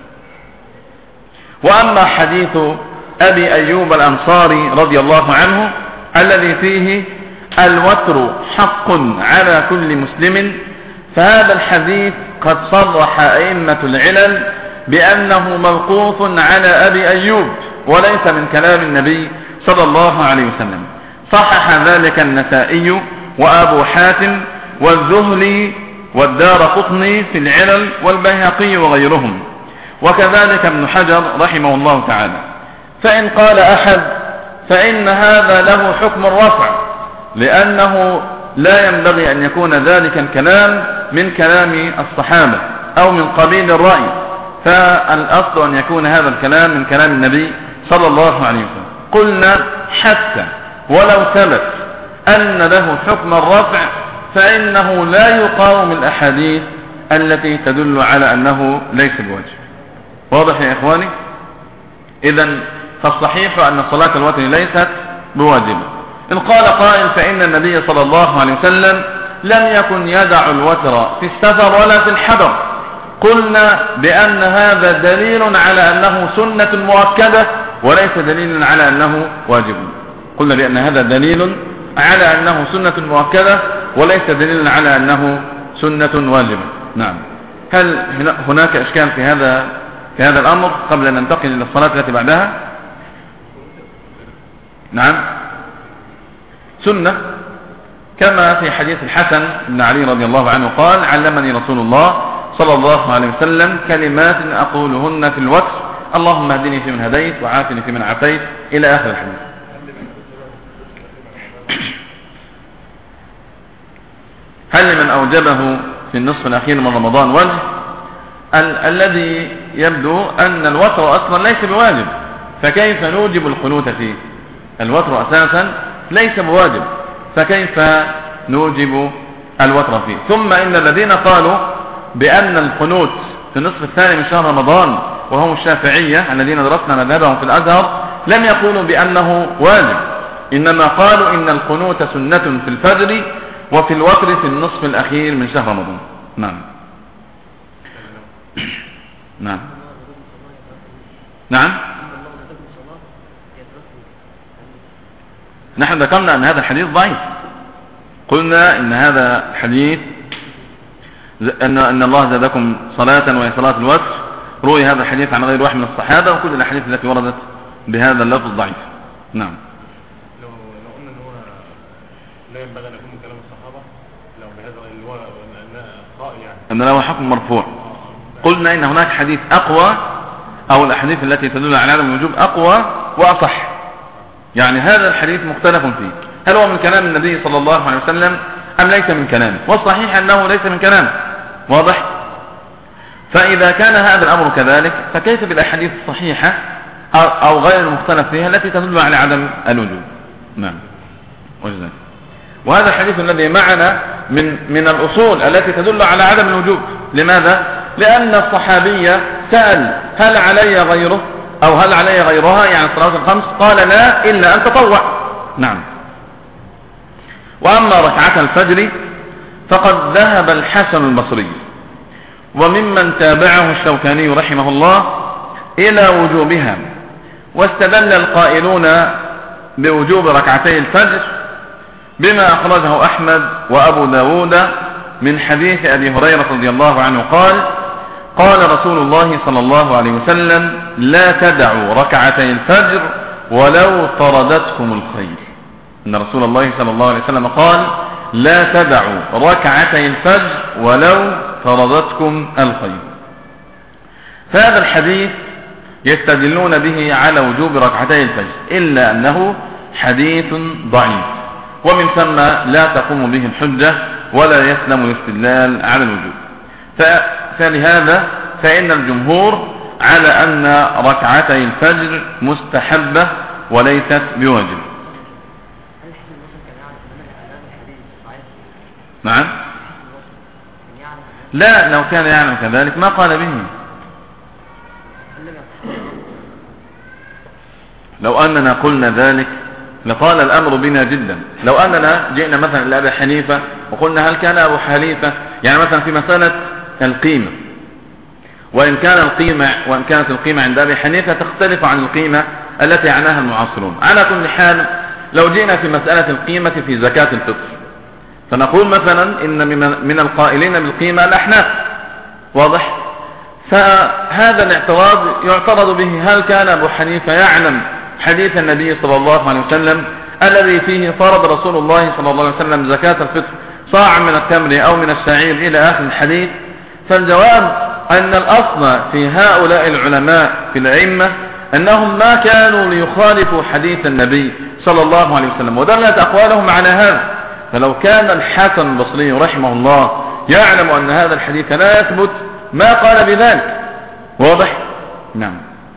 A: وأما حديث أبي أيوب الأنصاري رضي الله عنه الذي فيه الوتر حق على كل مسلم، فهذا الحديث قد صرح أئمة العلل بأنه موقوف على أبي أيوب وليس من كلام النبي صلى الله عليه وسلم. صحح ذلك النسائي وأبو حاتم والذهلي والدارقطني في العلل والبيهقي وغيرهم، وكذلك ابن حجر رحمه الله تعالى. فإن قال أحد فإن هذا له حكم الرفع لأنه لا ينبغي أن يكون ذلك الكلام من كلام الصحابة أو من قبيل الرأي، فالأصل أن يكون هذا الكلام من كلام النبي صلى الله عليه وسلم. قلنا حتى ولو ثبت أن له حكم الرفع فإنه لا يقاوم الأحاديث التي تدل على أنه ليس بواجب. واضح يا إخواني؟ إذن فالصحيح أن صلاة الوتر ليست بواجبة. إن قال قائل فإن النبي صلى الله عليه وسلم لم يكن يدع الوتر في السفر ولا في الحضر، قلنا بأن هذا دليل على أنه سنة مؤكدة وليس دليلا على أنه واجب. قلنا بأن هذا دليل على أنه سنة مؤكدة وليس دليلا على أنه سنة واجبة. نعم. هل هناك إشكال في هذا الأمر قبل أن ننتقل إلى الصلاة التي بعدها؟ نعم، سنة، كما في حديث الحسن بن علي رضي الله عنه قال: علمني رسول الله صلى الله عليه وسلم كلمات أقولهن في الوتر: اللهم اهدني فيمن هديت وعافني فيمن عافيت، إلى آخر الحديث. هل لمن أوجبه في النصف الأخير من رمضان وجه؟ الذي يبدو أن الوتر أصلا ليس بواجب، فكيف نوجب القنوت فيه؟ الوتر أساسا ليس بواجب، فكيف نوجب الوتر فيه؟ ثم إن الذين قالوا بأن القنوت في النصف الثاني من شهر رمضان وهم الشافعية الذين درسنا مذهبهم في الأزهر لم يقولوا بأنه واجب، إنما قالوا إن القنوت سنة في الفجر وفي الوتر في النصف الأخير من شهر رمضان. نعم. نعم. نعم. نحن ذكرنا أن هذا الحديث ضعيف، قلنا إن هذا الحديث أن الله زادكم صلاة وهي صلاة الوتر، روي هذا الحديث عن غير واحد من الصحابة، وكل الأحاديث التي وردت بهذا اللفظ ضعيف. نعم.
B: لو قلنا أنه لا ينبغي أن يكون من كلام الصحابة، لو بهذا اللي هو قائل يعني
A: أن له حكم مرفوع، قلنا إن هناك حديث أقوى، أو الأحاديث التي تدل على عدم الوجوب أقوى وأصح. يعني هذا الحديث مختلف فيه، هل هو من كلام النبي صلى الله عليه وسلم أم ليس من كلامه؟ والصحيح أنه ليس من كلامه. واضح؟ فإذا كان هذا الأمر كذلك فكيف بالأحاديث الصحيحة أو غير المختلف فيها التي تدل على عدم الوجوب؟ نعم. وجزاك. وهذا الحديث الذي معنا من الأصول التي تدل على عدم الوجوب. لماذا؟ لأن الصحابية سأل: هل علي غيره أو هل علي غيرها، يعني الصلوات الخمس؟ قال: لا، إلا أن تطوع. نعم. وأما ركعة الفجر فقد ذهب الحسن البصري وممن تابعه الشوكاني رحمه الله إلى وجوبها، واستدل القائلون بوجوب ركعتي الفجر بما أخرجه أحمد وأبو داود من حديث أبي هريرة رضي الله عنه قال: قال رسول الله صلى الله عليه وسلم: لا تدعوا ركعتي الفجر ولو طردتكم الخيل. إن رسول الله صلى الله عليه وسلم قال: لا تدعوا ركعتي الفجر ولو طردتكم الخيل. فهذا الحديث يستدلون به على وجوب ركعتي الفجر، إلا أنه حديث ضعيف، ومن ثم لا تقوم به الحجة ولا يسلم الاستدلال على الوجوب. فلهذا فإن الجمهور على أن ركعتي الفجر مستحبة وليست بواجب. نعم. لا، لو كان يعلم كذلك ما قال به. لو أننا قلنا ذلك لقال الأمر بنا جدا. لو أننا جئنا مثلا إلى أبي حنيفة وقلنا: هل كان أبو حنيفة يعني مثلا في مسألة القيمة، وإن كانت القيمة عند أبي حنيفة تختلف عن القيمة التي عناها المعاصرون. على كل حال، لو جئنا في مسألة القيمة في زكاة الفطر فنقول مثلا إن من القائلين بالقيمة الأحناف. واضح؟ فهذا الاعتراض يعترض به: هل كان أبو حنيفة يعلم حديث النبي صلى الله عليه وسلم الذي فيه فرض رسول الله صلى الله عليه وسلم زكاة الفطر صاع من التمر أو من الشعير إلى آخر الحديث؟ فالجواب أن الأصل في هؤلاء العلماء في الأئمة أنهم ما كانوا ليخالفوا حديث النبي صلى الله عليه وسلم، ودلت أقوالهم على هذا. فلو كان الحسن البصري رحمه الله يعلم أن هذا الحديث لا يثبت ما قال بذلك. واضح؟ نعم.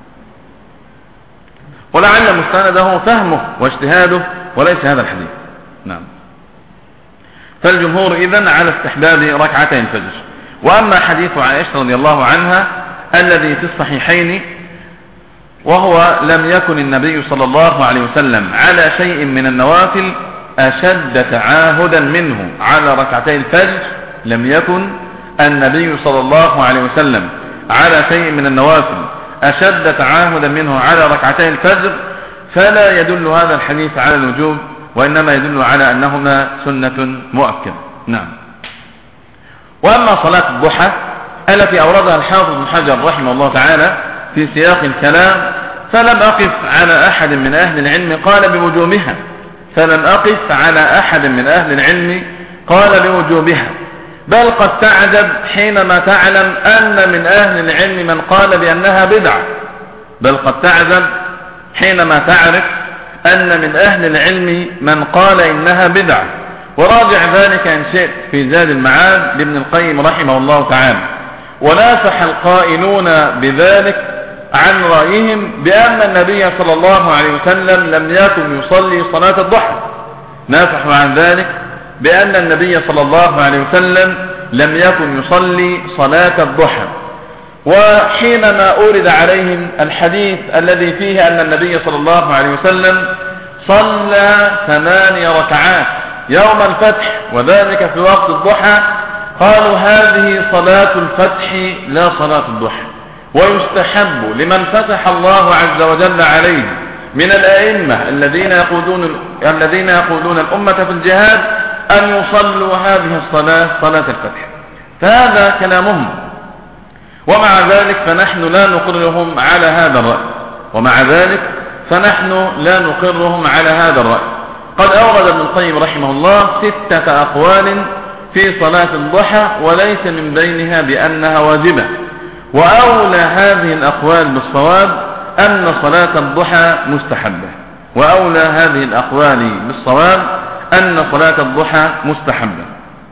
A: ولعل مستنده فهمه واجتهاده وليس هذا الحديث. نعم. فالجمهور إذن على استحباب ركعتي الفجر. وأما حديث عائشة رضي الله عنها الذي في الصحيحين، وهو لم يكن النبي صلى الله عليه وسلم على شيء من النوافل أشد تعاهدا منه على ركعتي الفجر، لم يكن النبي صلى الله عليه وسلم على شيء من النوافل أشد تعاهدا منه على ركعتي الفجر، فلا يدل هذا الحديث على الوجوب، وإنما يدل على أنهما سنة مؤكدة. نعم. وأما صلاة الضحى التي أوردها الحافظ بن حجر رحمه الله تعالى في سياق الكلام، فلم أقف على أحد من أهل العلم قال بوجوبها، فلم أقف على أحد من أهل العلم قال بوجوبها، بل قد تعجب حينما تعلم أن من أهل العلم من قال بأنها بدعة، بل قد تعجب حينما تعرف أن من أهل العلم من قال إنها بدعة. وراجع ذلك إن شئت في زاد المعاد لابن القيم رحمه الله تعالى. ونافح القائلون بذلك عن رأيهم بأن النبي صلى الله عليه وسلم لم يكن يصلي صلاة الضحى، نافحوا عن ذلك بأن النبي صلى الله عليه وسلم لم يكن يصلي صلاة الضحى. وحينما أورد عليهم الحديث الذي فيه أن النبي صلى الله عليه وسلم صلى 8 ركعات يوم الفتح وذلك في وقت الضحى، قالوا هذه صلاة الفتح لا صلاة الضحى، ويستحب لمن فتح الله عز وجل عليه من الأئمة الذين يقودون الأمة في الجهاد أن يصلوا هذه الصلاة صلاة الفتح. فهذا كلامهم، ومع ذلك فنحن لا نقرهم على هذا الرأي، ومع ذلك فنحن لا نقرهم على هذا الرأي. قد أورد ابن القيم رحمه الله 6 أقوال في صلاة الضحى، وليس من بينها بأنها واجبة. وأولى هذه الأقوال بالصواب أن صلاة الضحى مستحبة، وأولى هذه الأقوال بالصواب أن صلاة الضحى مستحبة.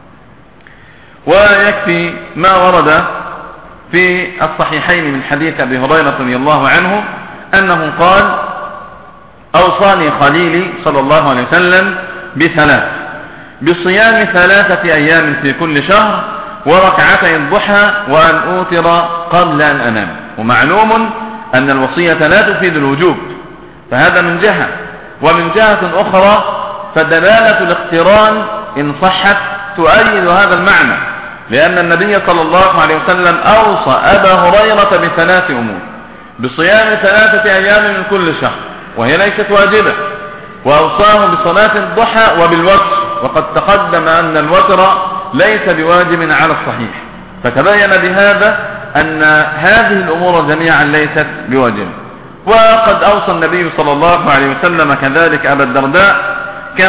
A: ويكفي ما ورد في الصحيحين من حديث أبي هريرة رضي الله عنه أنه قال أوصاني خليلي صلى الله عليه وسلم ب3: بصيام 3 أيام في كل شهر، وركعتي الضحى، وأن أوتر قبل أن أنام. ومعلوم أن الوصية لا تفيد الوجوب، فهذا من جهة. ومن جهة أخرى فدلالة الاقتران إن صحت تؤيد هذا المعنى، لأن النبي صلى الله عليه وسلم أوصى أبا هريرة ب3 أمور: بصيام 3 أيام من كل شهر وهي ليست واجبة، وأوصاه بصلاة الضحى وبالوتر، وقد تقدم أن الوتر ليس بواجب على الصحيح، فتبين بهذا أن هذه الأمور جميعا ليست بواجب. وقد أوصى النبي صلى الله عليه وسلم كذلك أبا الدرداء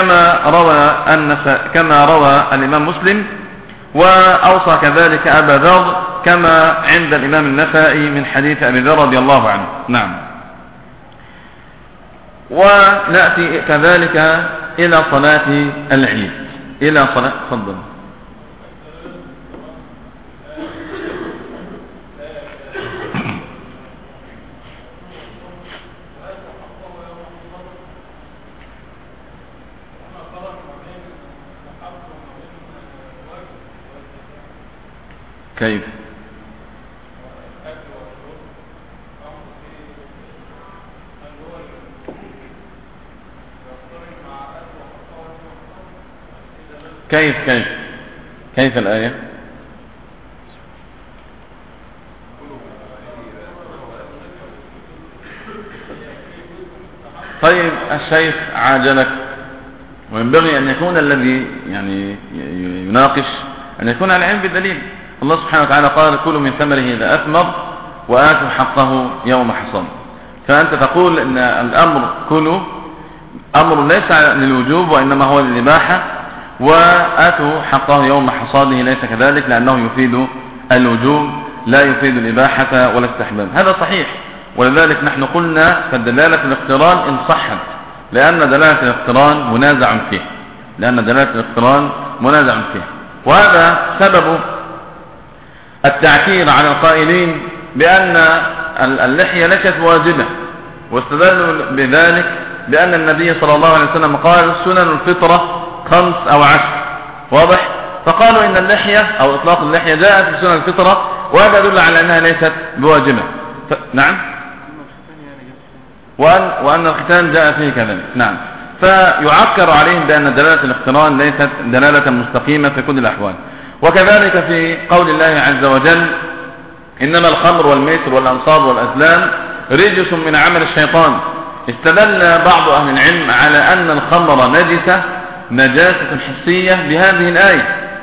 A: كما روى الإمام مسلم، وأوصى كذلك أبا ذر كما عند الإمام النسائي من حديث أبي ذر رضي الله عنه. نعم. ونأتي كذلك إلى صلاة العيد، إلى صلاة تفضل. كيف؟ كيف الآية؟ طيب الشيخ عاجلك، وينبغي أن يكون الذي يعني يناقش أن يكون على علم بالدليل. الله سبحانه وتعالى قال: كلوا من ثمره إذا أثمر وآتوا حقه يوم حصاد. فأنت تقول أن الأمر كله أمر ليس للوجوب وإنما هو للإباحة، وآتوا حقه يوم حصاده ليس كذلك، لأنه يفيد الوجوب لا يفيد الإباحة ولا الاستحباب. هذا صحيح، ولذلك نحن قلنا فدلالة الاقتران إن صحت، لأن دلالة الاقتران منازع فيه. وهذا سبب التعكير على القائلين بأن اللحية ليست واجبة، واستدلوا بذلك بأن النبي صلى الله عليه وسلم قال: سنن الفطرة 5 أو 10، واضح؟ فقالوا إن اللحية أو إطلاق اللحية جاءت في سنن الفطرة، وهذا يدل على أنها ليست بواجبة. نعم، وأن الختان جاء فيه كذلك. نعم، فيعكر عليهم بأن دلالة الاقتران ليست دلالة مستقيمة في كل الأحوال. وكذلك في قول الله عز وجل إنما الخمر والميسر والأنصاب والأزلام رجس من عمل الشيطان، استدل بعض أهل العلم على أن الخمر نجاسة حسية بهذه الآية،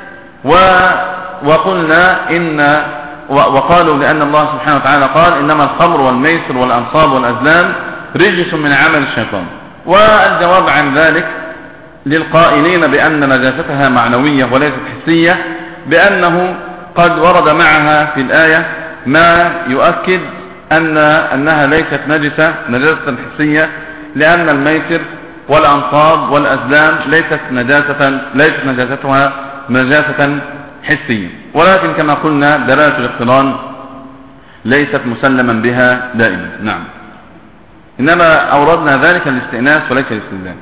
A: وقلنا وقالوا لأن الله سبحانه وتعالى قال إنما الخمر والميسر والأنصاب والأزلام رجس من عمل الشيطان. والجواب عن ذلك للقائلين بأن نجاستها معنوية وليست حسية بأنه قد ورد معها في الآية ما يؤكد أنها ليست نجاسة حسية، لأن الميسر والأنصاب والأزلام ليست نجاستها نجاسة حسية. ولكن كما قلنا دلالة الاقتران ليست مسلما بها دائما. نعم، إنما أوردنا ذلك الاستئناس وليس الاستدلال.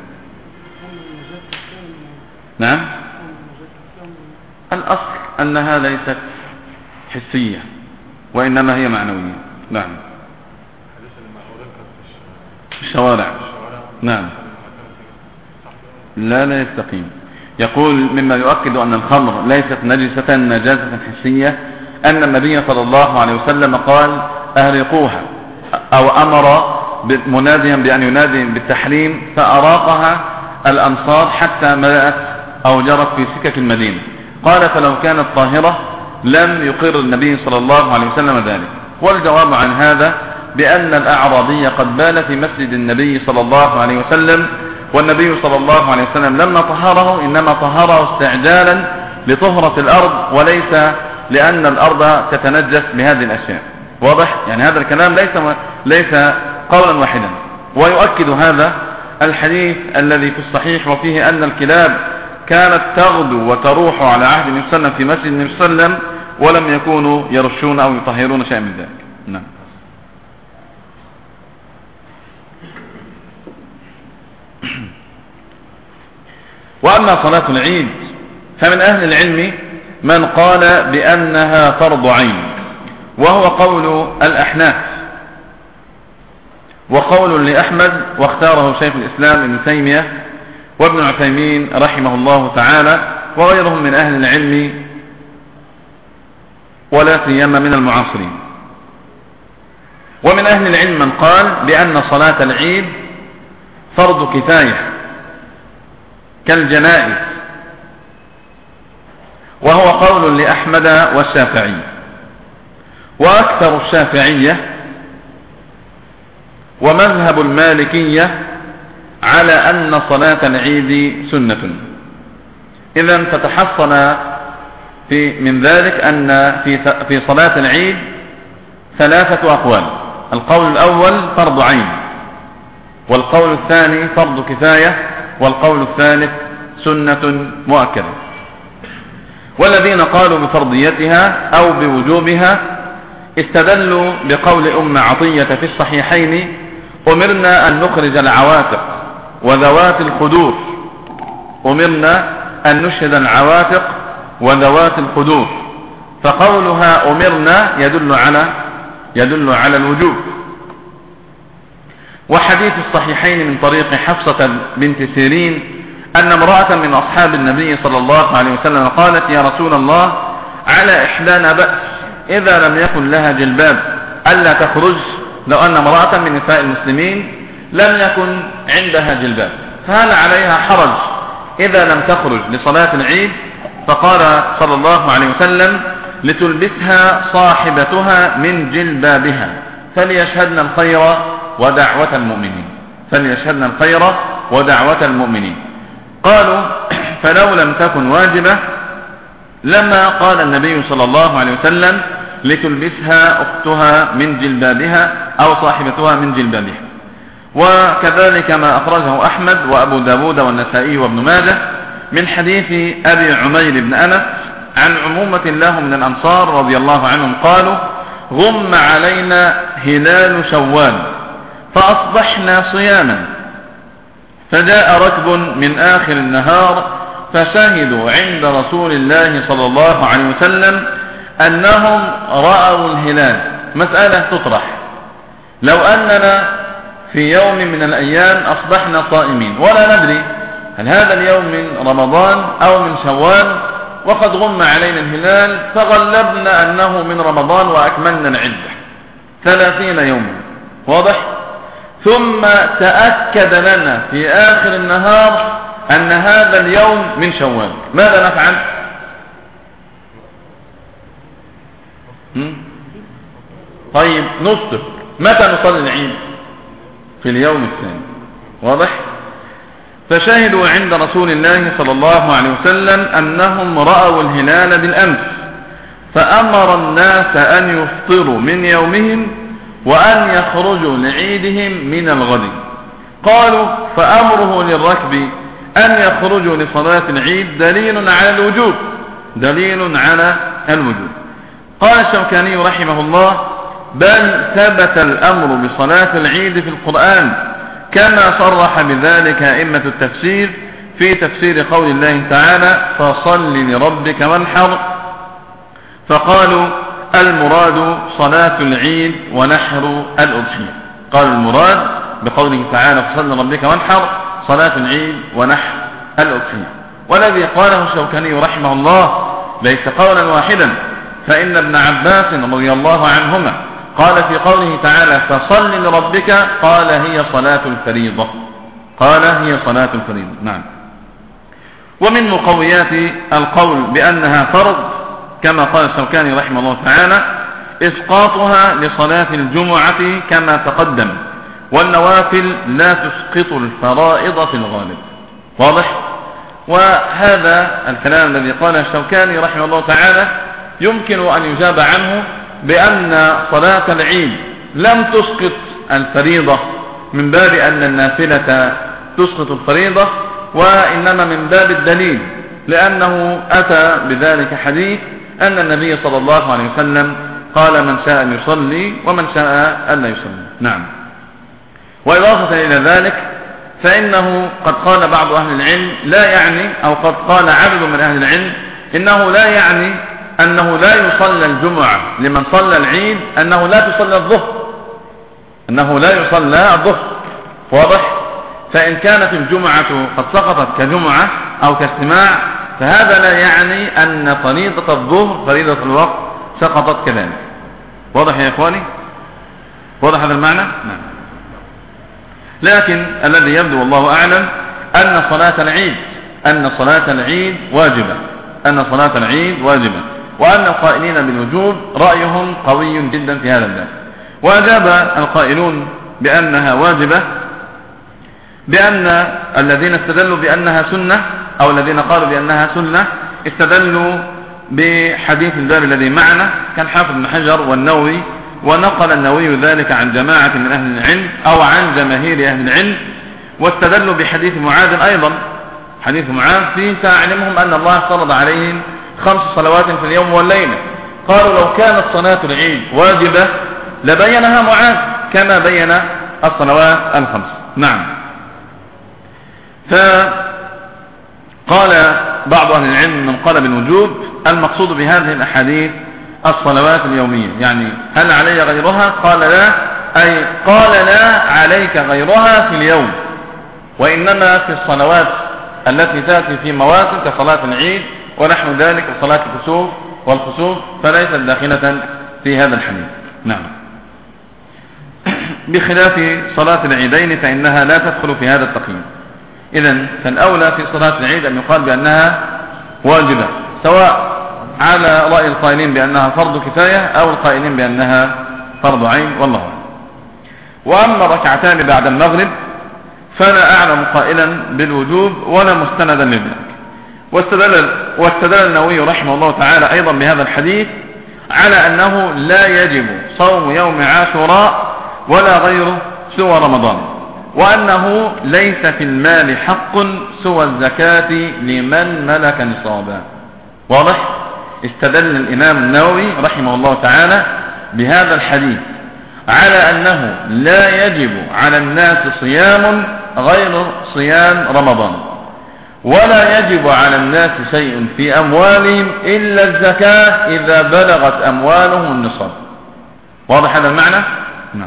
A: نعم، الأصل أنها ليست حسية وإنما هي معنوية. نعم، في الشوارع. نعم، لا يستقيم. يقول مما يؤكد أن الخمر ليست نجاسة حسية أن النبي صلى الله عليه وسلم قال أهرقوها، أو أمر مناديا بأن ينادي بالتحريم، فأراقها الأنصار حتى ملأت أو جرت في سكك المدينة. قال فلو كانت طاهرة لم يقر النبي صلى الله عليه وسلم ذلك. والجواب عن هذا بأن الأعرابي قد بال في مسجد النبي صلى الله عليه وسلم، والنبي صلى الله عليه وسلم لما طهره إنما طهره استعجالا لطهرة الأرض، وليس لأن الأرض تتنجس بهذه الأشياء. واضح؟ يعني هذا الكلام ليس قولا واحدا. ويؤكد هذا الحديث الذي في الصحيح وفيه أن الكلاب كانت تغدو وتروح على عهد النبي صلى الله عليه وسلم في مسجد النبي صلى الله عليه وسلم، ولم يكونوا يرشون أو يطهرون شيئا من ذلك. نعم. وأما صلاة العيد فمن أهل العلم من قال بأنها فرض عين، وهو قول الأحناف وقول لأحمد، واختاره شيخ الإسلام ابن تيمية وابن عثيمين رحمه الله تعالى وغيرهم من أهل العلم ولا سيما من المعاصرين. ومن أهل العلم من قال بأن صلاة العيد فرض كفاية كالجنائز، وهو قول لأحمد والشافعي. وأكثر الشافعية ومذهب المالكية على أن صلاة العيد سنة. إذن فتحصل من ذلك أن في صلاة العيد ثلاثة أقوال: القول الأول فرض عين، والقول الثاني فرض كفاية، والقول الثالث سنة مؤكدة. والذين قالوا بفرضيتها أو بوجوبها استدلوا بقول أم عطية في الصحيحين: أمرنا أن نخرج العواتق وذوات الخدور. أمرنا أن نشهد العواتق وذوات الخدور، فقولها أمرنا يدل على الوجوب. وحديث الصحيحين من طريق حفصة بنت سيرين أن امرأة من أصحاب النبي صلى الله عليه وسلم قالت: يا رسول الله، على إحدانا بأس إذا لم يكن لها جلباب ألا تخرج، لو أن امرأة من نساء المسلمين لم يكن عندها جلباب، فهل عليها حرج إذا لم تخرج لصلاة العيد؟ فقال صلى الله عليه وسلم: لتلبسها صاحبتها من جلبابها فليشهدن الخير ودعوة المؤمنين. فليشهدن الخير ودعوة المؤمنين. قالوا: فلو لم تكن واجبة لما قال النبي صلى الله عليه وسلم: لتلبسها أختها من جلبابها أو صاحبتها من جلبابها. وكذلك ما أخرجه أحمد وأبو داود والنسائي وابن ماجه من حديث أبي عمير بن أنس عن عمومة له من الأنصار رضي الله عنهم قالوا: غم علينا هلال شوال فأصبحنا صياما، فجاء ركب من آخر النهار فشهدوا عند رسول الله صلى الله عليه وسلم أنهم رأوا الهلال. مسألة تطرح: لو أننا في يوم من الأيام أصبحنا صائمين ولا ندري هل هذا اليوم من رمضان أو من شوال، وقد غم علينا الهلال فغلبنا أنه من رمضان وأكملنا العدة 30 يوما، واضح؟ ثم تأكد لنا في آخر النهار أن هذا اليوم من شوال، ماذا نفعل؟ طيب نفطر. متى نصلي العيد؟ في اليوم الثاني، واضح؟ فشهدوا عند رسول الله صلى الله عليه وسلم أنهم رأوا الهلال بالأمس، فأمر الناس أن يفطروا من يومهم وأن يخرجوا لعيدهم من الغد. قالوا: فأمره للركب أن يخرجوا لصلاة العيد دليل على الوجوب، دليل على الوجوب. قال الشوكاني رحمه الله: بل ثبت الأمر بصلاة العيد في القرآن، كما صرح بذلك أئمة التفسير في تفسير قول الله تعالى: فصل لربك وانحر، فقالوا المراد صلاة العيد ونحر الأضحية. قال المراد بقوله تعالى: فصل لربك وانحر صلاة العيد ونحر الأضحية. والذي قاله الشوكاني رحمه الله ليس قولا واحدا، فإن ابن عباس رضي الله عنهما قال في قوله تعالى: فصل لربك، قال هي صلاة الفريضة، قال هي صلاة الفريضة. نعم. ومن مقويات القول بأنها فرض كما قال الشوكاني رحمه الله تعالى إسقاطها لصلاة الجمعة كما تقدم، والنوافل لا تسقط الفرائض في الغالب، واضح؟ وهذا الكلام الذي قاله الشوكاني رحمه الله تعالى يمكن أن يجاب عنه بأن صلاة العيد لم تسقط الفريضة من باب أن النافلة تسقط الفريضة، وإنما من باب الدليل، لأنه أتى بذلك حديث أن النبي صلى الله عليه وسلم قال: من شاء أن يصلي ومن شاء أن لا يصلي. نعم. وإضافة إلى ذلك فإنه قد قال بعض أهل العلم لا يعني، أو قد قال عدد من أهل العلم إنه لا يعني أنه لا يصلى الجمعة لمن صلى العيد، أنه لا تصلى الظهر، أنه لا يصلى الظهر، واضح؟ فإن كانت الجمعة قد سقطت كجمعة أو كاجتماع فهذا لا يعني أن فريضة الظهر فريضة الوقت سقطت كذلك. واضح يا إخواني؟ واضح هذا المعنى؟ نعم. لكن الذي يبدو والله أعلم أن صلاة العيد واجبة، أن صلاة العيد واجبة، وأن القائلين بالوجوب رأيهم قوي جدا في هذا الباب. وأجاب القائلون بأنها واجبة بأن الذين استدلوا بأنها سنة، أو الذين قالوا بأنها سنة استدلوا بحديث الباب الذي معنا كان حافظ بن حجر والنووي، ونقل النووي ذلك عن جماعة من أهل العلم أو عن جماهير أهل العلم، واستدلوا بحديث معاذ أيضا، حديث معاذ فيه تعلمهم أن الله فرض عليهم 5 صلوات في اليوم والليلة. قالوا لو كانت صلاة العيد واجبة لبينها معاذ كما بين الصلوات ال5. نعم. فقال بعض أهل العلم من قال بالوجوب المقصود بهذه الأحاديث الصلوات اليومية، يعني هل علي غيرها؟ قال لا، أي قال لا عليك غيرها في اليوم، وإنما في الصلوات التي تأتي في مواسم كصلاة العيد ونحو ذلك وصلاة الكسوف والخسوف فليست داخلة في هذا الحديث. نعم. بخلاف صلاة العيدين فإنها لا تدخل في هذا التقييم. إذن فالأولى في صلاة العيد أن يقال بأنها واجبة، سواء على رأي القائلين بأنها فرض كفاية أو القائلين بأنها فرض عين، والله أعلم. وأما ركعتان بعد المغرب فلا أعلم قائلا بالوجوب ولا مستندا لذلك. واستدل النووي رحمه الله تعالى أيضا بهذا الحديث على أنه لا يجب صوم يوم عاشوراء ولا غيره سوى رمضان، وأنه ليس في المال حق سوى الزكاة لمن ملك نصابا. واضح؟ استدل الإمام النووي رحمه الله تعالى بهذا الحديث على أنه لا يجب على الناس صيام غير صيام رمضان، ولا يجب على الناس شيء في أموالهم إلا الزكاة إذا بلغت أموالهم النصاب. واضح هذا المعنى؟ نعم.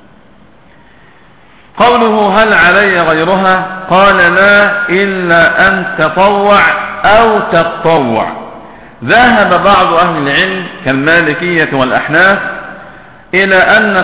A: قوله هل علي غيرها؟ قال لا إلا أن تطوع أو تتطوع. ذهب بعض أهل العلم كالمالكية والأحناف إلى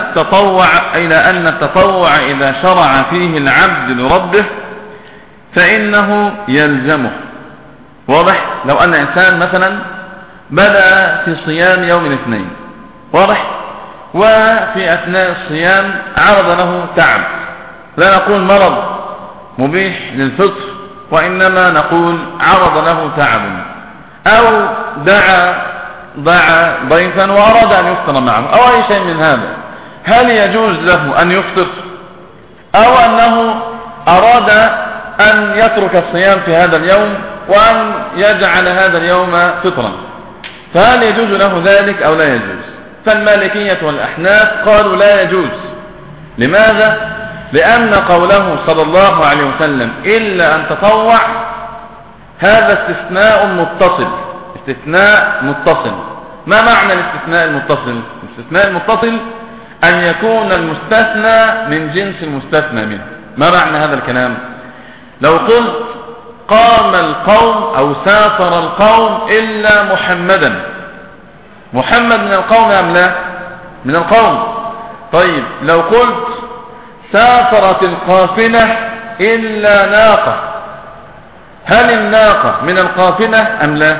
A: أن التطوع إذا شرع فيه العبد لربه فإنه يلزمه. واضح؟ لو أن إنسان مثلا بدأ في صيام يوم الاثنين، واضح، وفي أثناء الصيام عرض له تعب، لا نقول مرض مبيح للفطر، وإنما نقول عرض له تعب، أو دعا ضيفا وأراد أن يفطر معه أو أي شيء من هذا، هل يجوز له أن يفطر؟ أو أنه أراد أن يترك الصيام في هذا اليوم وأن يجعل هذا اليوم فطرا، فهل يجوز له ذلك أو لا يجوز؟ فالمالكية والأحناف قالوا لا يجوز. لماذا؟ لأن قوله صلى الله عليه وسلم إلا أن تطوع هذا استثناء متصل. ما معنى الاستثناء المتصل؟ الاستثناء المتصل أن يكون المستثنى من جنس المستثنى منه. ما معنى هذا الكلام؟ لو قلت قام القوم أو سافر القوم إلا محمدا، محمد من القوم أم لا؟ من القوم. طيب لو قلت سافرت القافلة إلا ناقة، هل الناقة من القافلة أم لا؟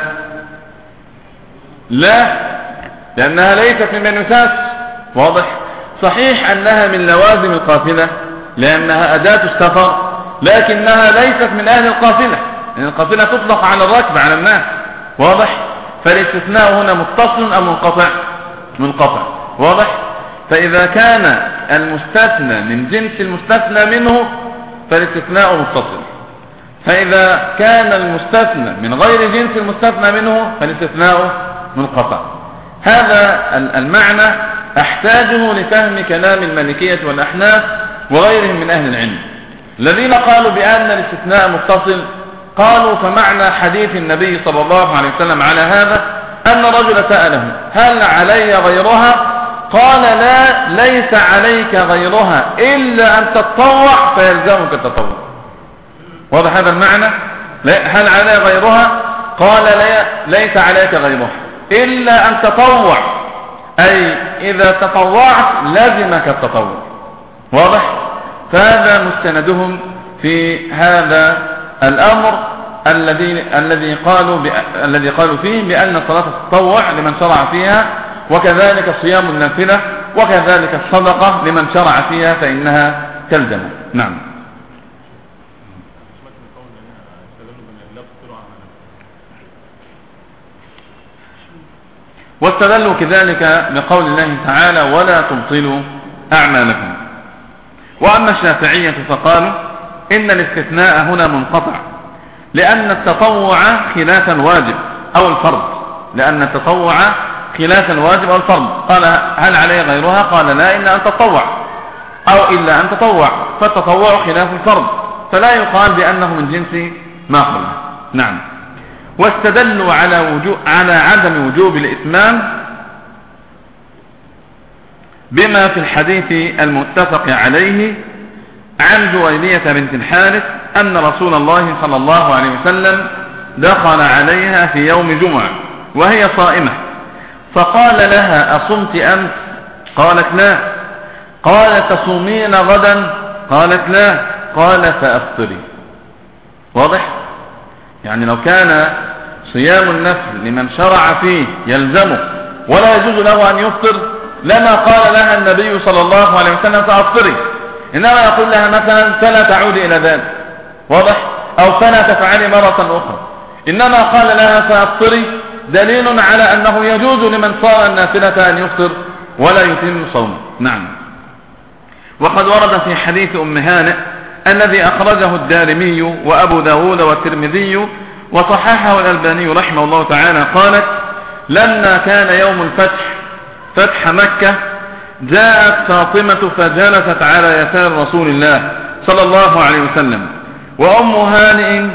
A: لا، لأنها ليست من يساس. واضح؟ صحيح أنها من لوازم القافلة لأنها أداة السفر، لكنها ليست من أهل القافلة، لأن القافلة تطلق على الركب على الناس. واضح؟ فالاستثناء هنا متصل أم منقطع؟ واضح؟ فإذا كان المستثنى من جنس المستثنى منه فالاستثناء متصل، فإذا كان المستثنى من غير جنس المستثنى منه فالاستثناء منقطع. هذا المعنى أحتاجه لفهم كلام المالكية والأحناف وغيرهم من أهل العلم. الذين قالوا بأن الاستثناء متصل قالوا فمعنى حديث النبي صلى الله عليه وسلم على هذا أن رجل سأله هل علي غيرها؟ قال لا، ليس عليك غيرها إلا أن تتطوع فيلزمك التطوع. واضح هذا المعنى؟ هل علي غيرها؟ قال لا، ليس عليك غيرها إلا أن تطوع، أي إذا تطوعت لزمك التطوع. واضح؟ فهذا مستندهم في هذا الأمر الذي قالوا فيه بأن صلاة التطوع لمن شرع فيها، وكذلك صيام النافلة، وكذلك الصدقة لمن شرع فيها فإنها تلزم. نعم. واستدلوا كذلك بقول الله تعالى ولا تبطلوا أعمالكم. وأما الشافعية فقالوا إن الاستثناء هنا منقطع لأن التطوع خلاف الواجب أو الفرض، لأن التطوع خلاف الواجب أو الفرض. قال هل عليه غيرها؟ قال لا، إلا أن تطوع أو إلا أن تطوع، فالتطوع خلاف الفرض، فلا يقال بأنه من جنس ما قبله. نعم. واستدلوا على عدم وجوب الإتمام بما في الحديث المتفق عليه عن جويرية بنت الحارث أن رسول الله صلى الله عليه وسلم دخل عليها في يوم جمعة وهي صائمة، فقال لها أصمت أمس؟ قالت لا. قال تصومين غدا؟ قالت لا. قال فأفطري. واضح؟ يعني لو كان صيام النفل لمن شرع فيه يلزمه ولا يجوز له أن يفطر لما قال لها النبي صلى الله عليه وسلم فأفطري، إنما يقول لها مثلا فلا تعودي إلى ذلك. واضح؟ أو فلا تفعلي مرة أخرى، إنما قال لها فأفطري دليل على أنه يجوز لمن صار النافلة أن يفطر ولا يتم صومه. نعم. وقد ورد في حديث أم هانئ الذي أخرجه الدارمي وأبو داود والترمذي وصححه الألباني رحمه الله تعالى قالت لما كان يوم الفتح، فتح مكة، جاءت فاطمة فجلست على يسار رسول الله صلى الله عليه وسلم، وأم هانئ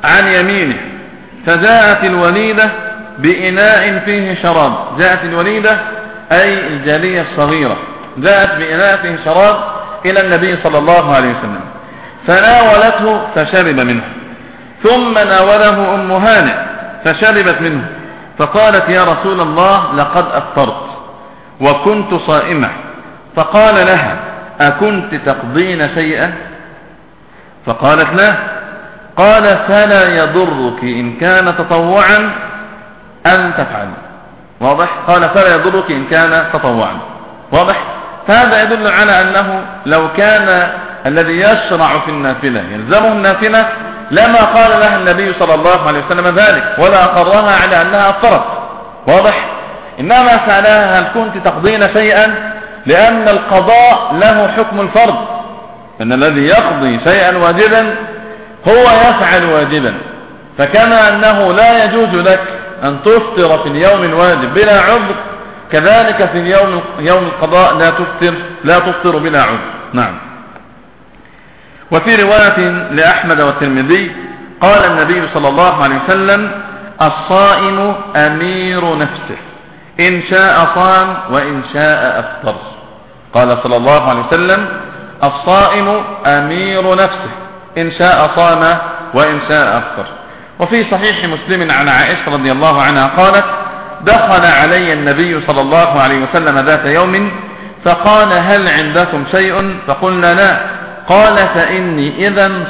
A: عن يمينه، فجاءت الوليدة بإناء فيه شراب. جاءت الوليدة أي الجارية الصغيرة، جاءت بإناء فيه شراب إلى النبي صلى الله عليه وسلم، فناولته فشرب منه، ثم ناوله أم هانئ فشربت منه، فقالت يا رسول الله لقد أفطرت وكنت صائمة. فقال لها أكنت تقضين شيئا؟ فقالت لا. قال فلا يضرك إن كان تطوعا أن تفعل. واضح؟ قال فلا يضرك إن كان تطوعا. واضح؟ فهذا يدل على أنه لو كان الذي يشرع في النافلة يلزمه النافلة لما قال لها النبي صلى الله عليه وسلم ذلك ولا أقرها على أنها أفطرت. واضح؟ إنما سألها هل كنت تقضين شيئا، لأن القضاء له حكم الفرض، أن الذي يقضي شيئا واجبا هو يفعل واجبا، فكما أنه لا يجوز لك أن تفطر في اليوم الواجب بلا عذر، كذلك في يوم القضاء لا تفطر بلا عذر. نعم. وفي رواية لأحمد والترمذي قال النبي صلى الله عليه وسلم الصائم أمير نفسه، إن شاء صام وإن شاء أفطر. قال صلى الله عليه وسلم الصائم أمير نفسه، إن شاء صام وإن شاء أفطر. وفي صحيح مسلم عن عائشة رضي الله عنها قالت دخل علي النبي صلى الله عليه وسلم ذات يوم فقال هل عندكم شيء؟ فقلنا لا. قال فإني إذن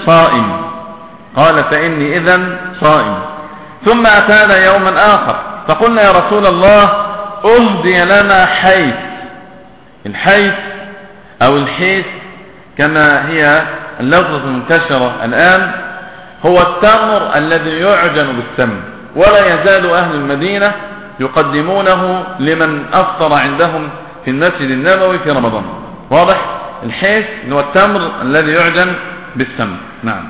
A: صائم. ثم أتانا يوما آخر فقلنا يا رسول الله أهدي لنا حيث. الحيث أو الحيث كما هي اللفظة المنتشرة الآن هو التمر الذي يعجن بالسمن، ولا يزال أهل المدينة يقدمونه لمن أفطر عندهم في المسجد النبوي في رمضان. واضح؟ الحيث هو التمر الذي يعجن بالسمن. نعم.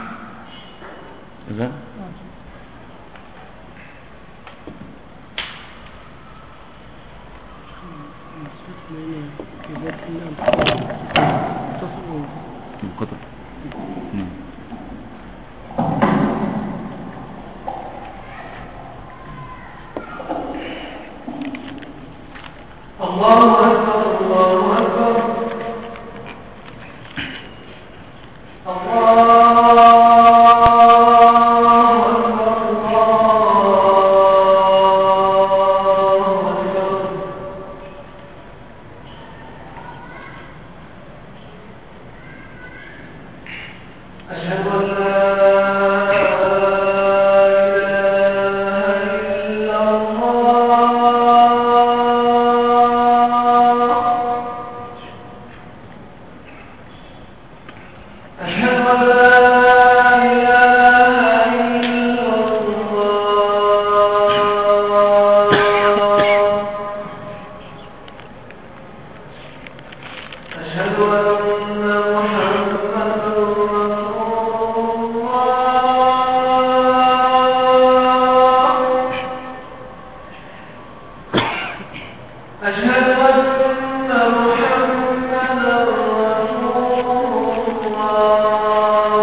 C: الله أكبر الله أكبر أشهد أن محمدا رسول الله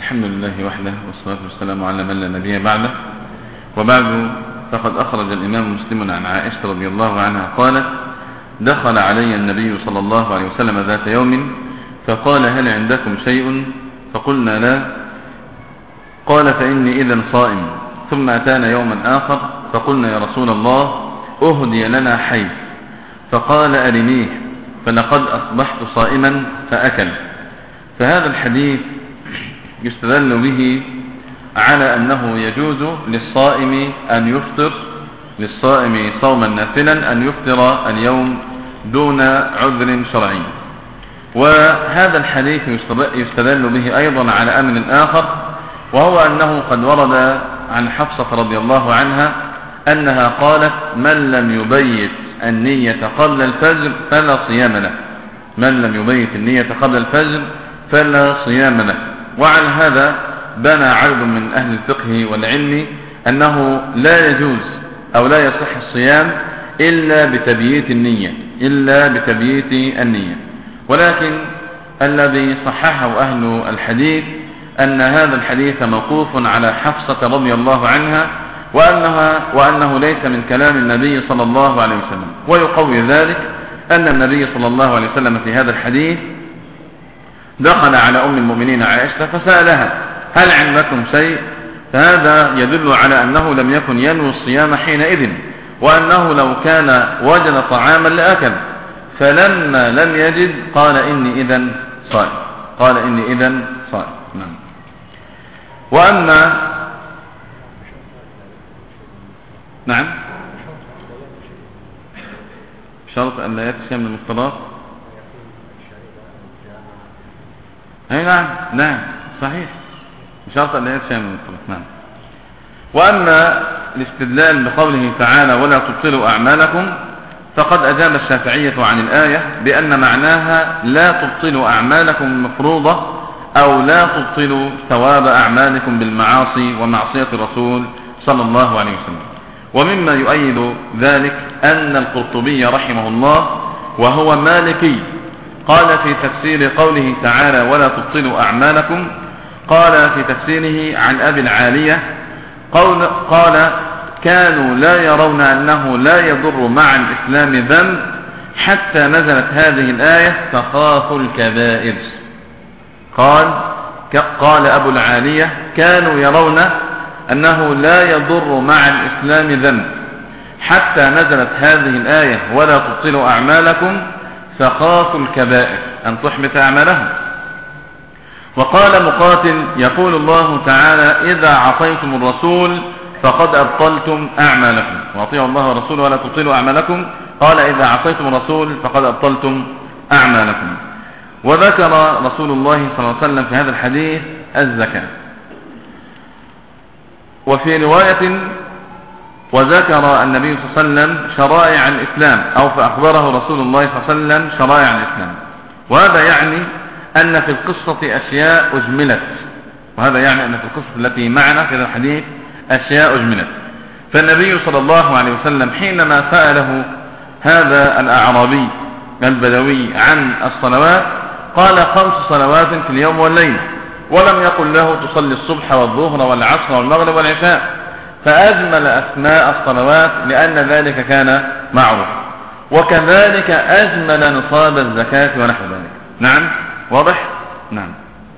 A: الحمد لله وحده والصلاة والسلام على من لا نبي بعده. وبعد، فقد أخرج الإمام مسلم عن عائشة رضي الله عنها قالت: دخل علي النبي صلى الله عليه وسلم ذات يوم فقال: هل عندكم شيء؟ فقلنا: لا. قال: فإني إذن صائم. ثم أتانا يوما آخر فقلنا: يا رسول الله، أهدي لنا حيث. فقال: أرنيه، فلقد أصبحت صائما فأكل. فهذا الحديث يستدل به على أنه يجوز للصائم أن يفطر، للصائم صوما نافلا أن يفطر اليوم دون عذر شرعي. وهذا الحديث يستدل به أيضا على أمر آخر، وهو أنه قد ورد عن حفصة رضي الله عنها أنها قالت: من لم يبيت النية قبل الفجر فلا صيام له. من لم يبيت النية قبل الفجر فلا صيام له. وعلى هذا بنى عدد من أهل الفقه والعلم أنه لا يجوز أو لا يصح الصيام إلا بتبييت النية، إلا بتبييت النية. ولكن الذي صححه أهل الحديث أن هذا الحديث موقوف على حفصة رضي الله عنها، وأنه ليس من كلام النبي صلى الله عليه وسلم. ويقوي ذلك أن النبي صلى الله عليه وسلم في هذا الحديث دخل على أم المؤمنين عائشة فسألها: هل عندكم شيء؟ فهذا يدل على أنه لم يكن ينوي الصيام حينئذ، وأنه لو كان وجد طعاما لأكل، فلما لم يجد قال: إني إذن صائم. قال: إني إذن صائم. نعم. وأما نعم شرط أن لا يأتي من المفطرات. أي نعم، نعم صحيح، شرط أن لا يأتي من المفطرات. نعم. وأما الاستدلال بقوله تعالى: ولا تبطلوا أعمالكم، فقد أجاب الشافعية عن الآية بأن معناها لا تبطلوا أعمالكم المفروضة، أو لا تبطلوا ثواب أعمالكم بالمعاصي ومعصية الرسول صلى الله عليه وسلم. ومما يؤيد ذلك أن القرطبي رحمه الله وهو مالكي قال في تفسير قوله تعالى: ولا تبطلوا أعمالكم، قال في تفسيره عن أبي العالية قال: كانوا لا يرون أنه لا يضر مع الإسلام ذنب حتى نزلت هذه الآية: فخافوا الكبائر. قال أبو العالية: كانوا يرون أنه لا يضر مع الإسلام ذنب حتى نزلت هذه الآية: ولا تبطلوا أعمالكم، فخافوا الكبائر أن تحبط أعمالهم. وقال مقاتل: يقول الله تعالى: إذا عصيتم الرسول فقد أبطلتم أعمالكم، وأطيعوا الله ورسوله ولا تبطلوا أعمالكم. قال: إذا عصيتم الرسول فقد أبطلتم أعمالكم. وذكر رسول الله صلى الله عليه وسلم في هذا الحديث الزكاة. وفي رواية: وذكر النبي صلى الله عليه وسلم شرائع الإسلام، أو فأخبره رسول الله صلى الله عليه وسلم شرائع الإسلام. وهذا يعني أن في القصة أشياء أجملت، وهذا يعني أن في القصة التي معنا في هذا الحديث أشياء أجملت. فالنبي صلى الله عليه وسلم حينما سأله هذا الأعرابي البدوي عن الصلوات قال: 5 صلوات في اليوم والليلة، ولم يقل له تصلي الصبح والظهر والعصر والمغرب والعشاء، فأجمل أسماء الصلوات لأن ذلك كان معروف. وكذلك أجمل نصاب الزكاة ونحو ذلك. نعم، واضح؟ نعم.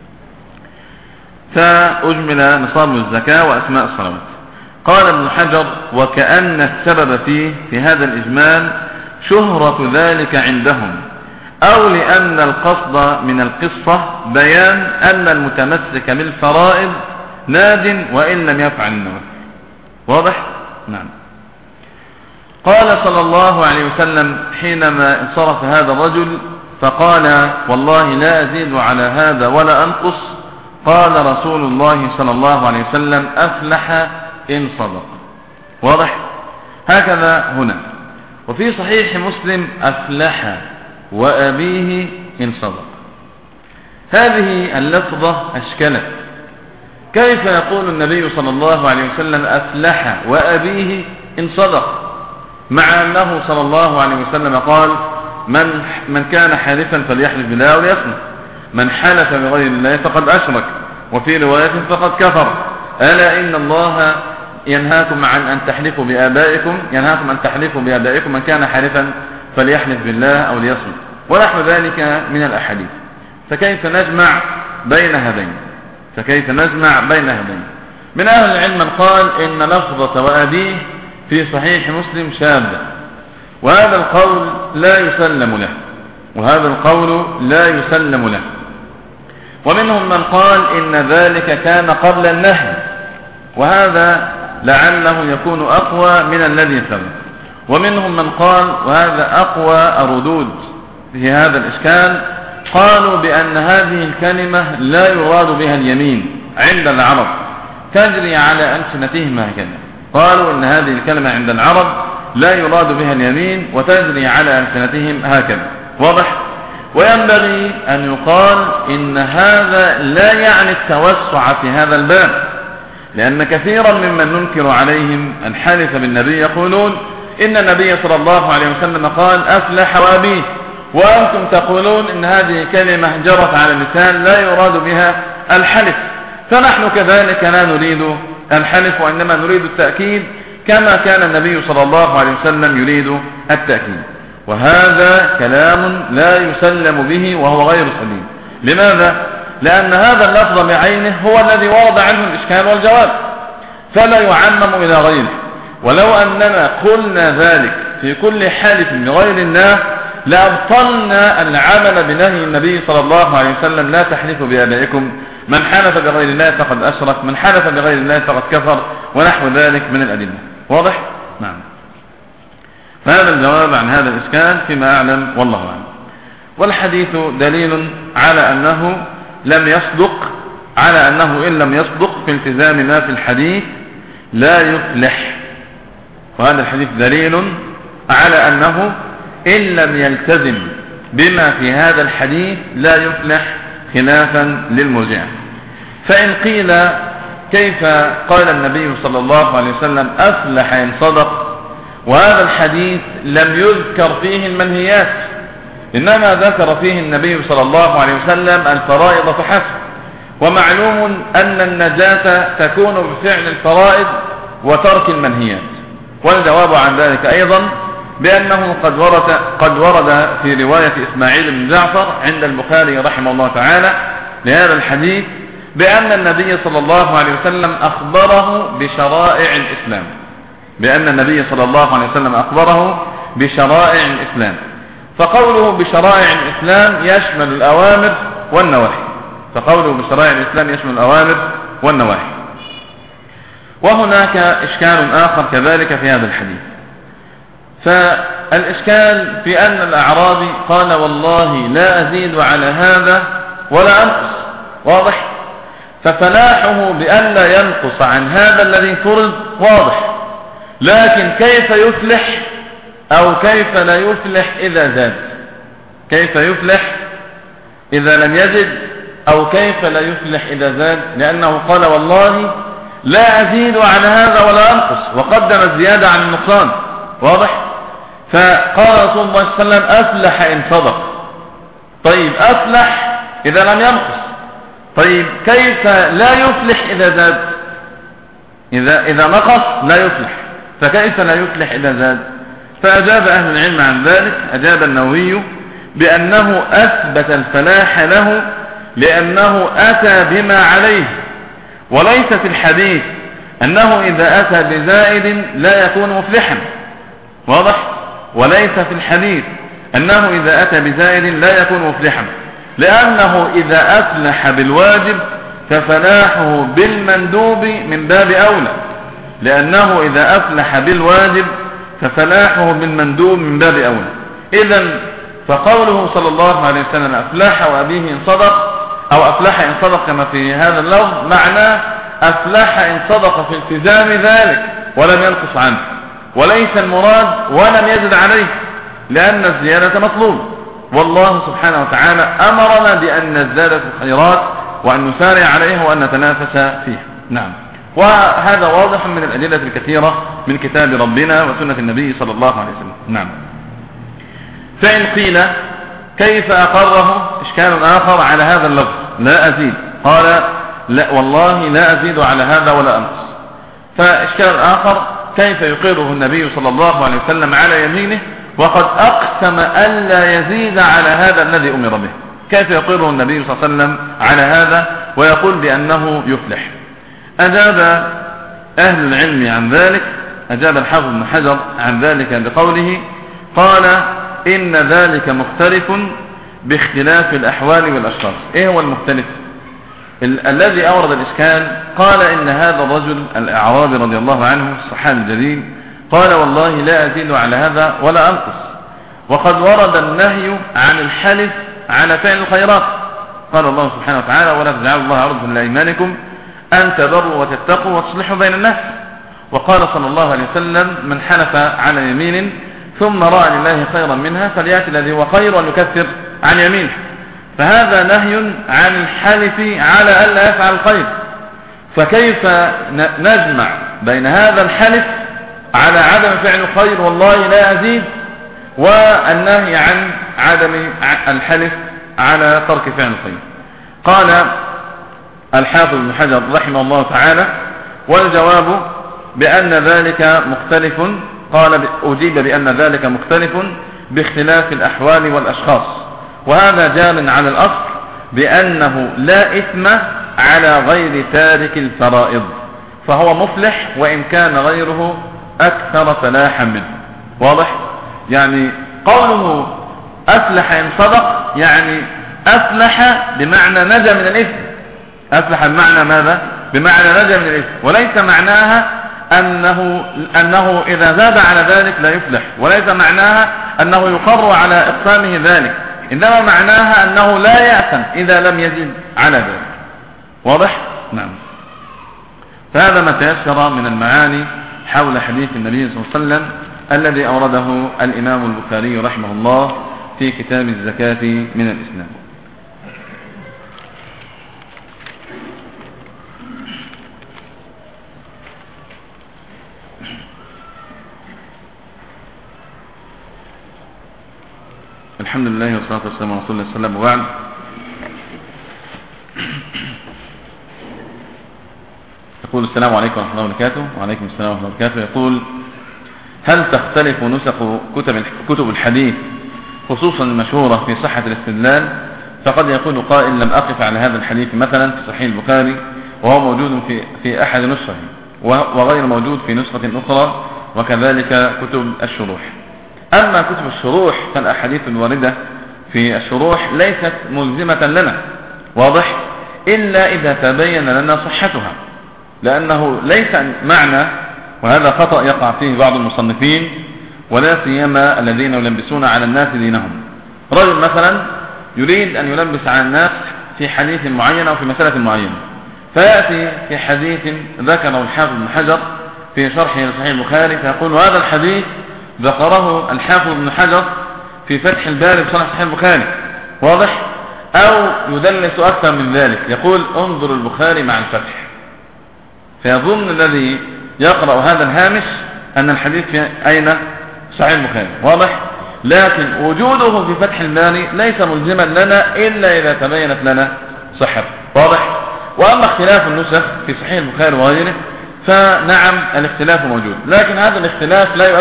A: فأجمل نصاب الزكاة وأسماء الصلوات. قال ابن حجر: وكأن السبب في هذا الإجمال شهرة ذلك عندهم، أو لأن القصد من القصة بيان أن المتمسك بالفرائض ناد وإن لم يفعل النوافل. واضح؟ نعم. قال صلى الله عليه وسلم حينما انصرف هذا الرجل فقال: والله لا أزيد على هذا ولا أنقص. قال رسول الله صلى الله عليه وسلم: أفلح إن صدق. واضح؟ هكذا هنا. وفي صحيح مسلم: أفلح وأبيه إن صدق. هذه اللفظة أشكلت. كيف يقول النبي صلى الله عليه وسلم: أفلح وأبيه إن صدق، مع أنه صلى الله عليه وسلم قال: من كان حالفا فليحلف بالله وليصمت، من حلف بغير الله فقد أشرك، وفي رواية فقد كفر. ألا إن الله ينهاكم عن أن تحلفوا بآبائكم، ينهاكم أن تحلفوا بآبائكم، من كان حالفا فليحلف بالله أو ليصمت، ونحو ذلك من الأحاديث. فكيف نجمع بين هذين؟ فكيف نجمع بين هذين؟ من أهل العلم من قال إن لفظة وأبيه في صحيح مسلم شاذة، وهذا القول لا يسلم له، وهذا القول لا يسلم له. ومنهم من قال إن ذلك كان قبل النهي، وهذا لعله يكون أقوى من الذي سبق. ومنهم من قال، وهذا أقوى الردود في هذا الإشكال، قالوا بأن هذه الكلمة لا يراد بها اليمين عند العرب، تجري على ألسنتهم هكذا. قالوا إن هذه الكلمة عند العرب لا يراد بها اليمين وتجري على ألسنتهم هكذا. واضح؟ وينبغي أن يقال إن هذا لا يعني التوسع في هذا الباب، لأن كثيرا ممن ننكر عليهم الحلف بالنبي يقولون إن النبي صلى الله عليه وسلم قال أفلح وأبيه، وأنتم تقولون إن هذه كلمة جرت على اللسان لا يراد بها الحلف. فنحن كذلك لا نريد الحلف، وإنما نريد التأكيد كما كان النبي صلى الله عليه وسلم يريد التأكيد. وهذا كلام لا يسلم به وهو غير سليم. لماذا؟ لأن هذا اللفظ بعينه هو الذي ورد عنه الإشكال والجواب، فلا يعمم إلى غيره. ولو أننا قلنا ذلك في كل حالف بغير الله لأبطلنا العمل بنهي النبي صلى الله عليه وسلم لا تحلفوا بآبائكم، من حلف بغير الله فقد أشرك، من حلف بغير الله فقد كفر، ونحو ذلك من الأدلة. واضح؟ نعم. فهذا الجواب عن هذا الإشكال فيما أعلم والله أعلم. والحديث دليل على أنه لم يصدق، على أنه إن لم يصدق في التزام ما في الحديث لا يفلح. وهذا الحديث دليل على أنه إن لم يلتزم بما في هذا الحديث لا يفلح، خلافا للمرجئة. فإن قيل كيف قال النبي صلى الله عليه وسلم أفلح إن صدق، وهذا الحديث لم يذكر فيه المنهيات، إنما ذكر فيه النبي صلى الله عليه وسلم الفرائض فحسب، ومعلوم أن النجاة تكون بفعل الفرائض وترك المنهيات. والجواب عن ذلك أيضا بأنه قد ورد في رواية إسماعيل بن جعفر عند البخاري رحمه الله تعالى لهذا الحديث بأن النبي صلى الله عليه وسلم أخبره بشرائع الإسلام، بأن النبي صلى الله عليه وسلم أخبره بشرائع الإسلام. فقوله بشرائع الإسلام يشمل الأوامر والنواهي، فقوله بشرائع الإسلام يشمل الأوامر والنواهي. وهناك إشكال آخر كذلك في هذا الحديث، فالإشكال في أن الأعرابي قال والله لا أزيد على هذا ولا أنقص. واضح؟ ففلاحه بأن لا ينقص عن هذا الذي فرض واضح، لكن كيف يفلح أو كيف لا يفلح إذا زاد؟ كيف يفلح إذا لم يزد، أو كيف لا يفلح إذا زاد؟ لأنه قال والله لا أزيد على هذا ولا أنقص، وقدم الزيادة عن النقصان. واضح؟ فقال رسول الله صلى الله عليه وسلم أفلح إن صدق. طيب أفلح إذا لم ينقص، طيب كيف لا يفلح إذا زاد؟ إذا نقص لا يفلح، فكيف لا يفلح إذا زاد؟ فأجاب أهل العلم عن ذلك، أجاب النووي بأنه أثبت الفلاح له لأنه أتى بما عليه، وليس في الحديث أنه إذا أتى بزائد لا يكون مفلحا. واضح؟ وليس في الحديث أنه إذا أتى بزائد لا يكون مفلحا، لأنه إذا أفلح بالواجب ففلاحه بالمندوب من باب أولى، لأنه إذا أفلح بالواجب ففلاحه بالمندوب من باب أولى. إذن فقوله صلى الله عليه وسلم أفلح وأبيه إن صدق، أو أفلح إن صدق كما في هذا اللفظ، معناه أفلح إن صدق في التزام ذلك ولم ينقص عنه، وليس المراد ولم يزد عليه، لأن الزيادة مطلوب، والله سبحانه وتعالى أمرنا بأن نزداد في الخيرات وأن نسارع عليها وأن نتنافس فيها. نعم. وهذا واضح من الأدلة الكثيرة من كتاب ربنا وسنة النبي صلى الله عليه وسلم. نعم. فإن قيل كيف أقره، إشكال آخر على هذا اللفظ لا أزيد، قال لا والله لا أزيد على هذا ولا أنقص. فإشكال آخر كيف يقره النبي صلى الله عليه وسلم على يمينه وقد أقسم ألا يزيد على هذا الذي أمر به؟ كيف يقره النبي صلى الله عليه وسلم على هذا ويقول بأنه يفلح؟ أجاب أهل العلم عن ذلك، أجاب الحافظ بن حجر عن ذلك بقوله: قال إن ذلك مختلف باختلاف الأحوال والأشخاص. إيه هو المختلف؟ الذي أورد الإشكال قال إن هذا الرجل الأعرابي رضي الله عنه الصحابي الجليل قال والله لا أزيد على هذا ولا أنقص، وقد ورد النهي عن الحلف على فعل الخيرات. قال الله سبحانه وتعالى: ولا تجعلوا الله عرضا لأيمانكم أن تبروا وتتقوا وتصلحوا بين الناس. وقال صلى الله عليه وسلم: من حلف على يمين ثم رأى لله خيرا منها فليأتي الذي هو خير ويكفر عن يمينه. فهذا نهي عن الحلف على ألا يفعل الخير، فكيف نجمع بين هذا الحلف على عدم فعل الخير والله لا أزيد والنهي عن عدم الحلف على ترك فعل الخير؟ قال الحافظ بن حجر رحمه الله تعالى: والجواب بأن ذلك مختلف. قال أجيب بأن ذلك مختلف باختلاف الأحوال والأشخاص، وهذا جار على الأصل بأنه لا إثم على غير تارك الفرائض، فهو مفلح وإن كان غيره أكثر فلاحا منه. واضح؟ يعني قوله أفلح إن صدق يعني أفلح بمعنى نجا من الإثم. أفلح بمعنى ماذا؟ بمعنى نجا من الإثم، وليس معناها أنه إذا زاد على ذلك لا يفلح، وليس معناها أنه يقر على إقسامه ذلك، إنما معناها أنه لا يأثم إذا لم يزد على ذلك. واضح؟ نعم. فهذا ما تيسر من المعاني حول حديث النبي صلى الله عليه وسلم الذي أورده الإمام البخاري رحمه الله في كتاب الزكاة من الإسلام. الحمد لله والصلاة والسلام على رسول الله صلى الله عليه وسلم، وبعد. يقول: السلام عليكم ورحمة الله وبركاته. وعليكم السلام ورحمة الله وبركاته. يقول: هل تختلف نسخ كتب الحديث خصوصا المشهورة في صحة الاستدلال؟ فقد يقول قائل: لم أقف على هذا الحديث مثلا في صحيح البخاري وهو موجود في أحد نسخه وغير موجود في نسخة أخرى، وكذلك كتب الشروح. أما كتب الشروح فالأحاديث الواردة في الشروح ليست ملزمة لنا، واضح، إلا إذا تبين لنا صحتها، لأنه ليس معنى، وهذا خطأ يقع فيه بعض المصنفين ولا سيما الذين يلبسون على الناس دينهم. رجل مثلا يريد أن يلبس على الناس في حديث معين أو في مسألة معينة، فيأتي في حديث ذكره الحافظ بن حجر في شرحه لصحيح البخاري فيقول: هذا الحديث ذكره الحافظ بن حجر في فتح الباري في شرح صحيح البخاري، واضح؟ أو يدلس أكثر من ذلك، يقول: انظر البخاري مع الفتح، فيظن الذي يقرأ هذا الهامش أن الحديث في أين؟ صحيح البخاري، واضح؟ لكن وجوده في فتح الباري ليس ملزما لنا إلا إذا تبينت لنا صحته، واضح؟ وأما اختلاف النسخ في صحيح البخاري وغيره فنعم الاختلاف موجود، لكن هذا الاختلاف لا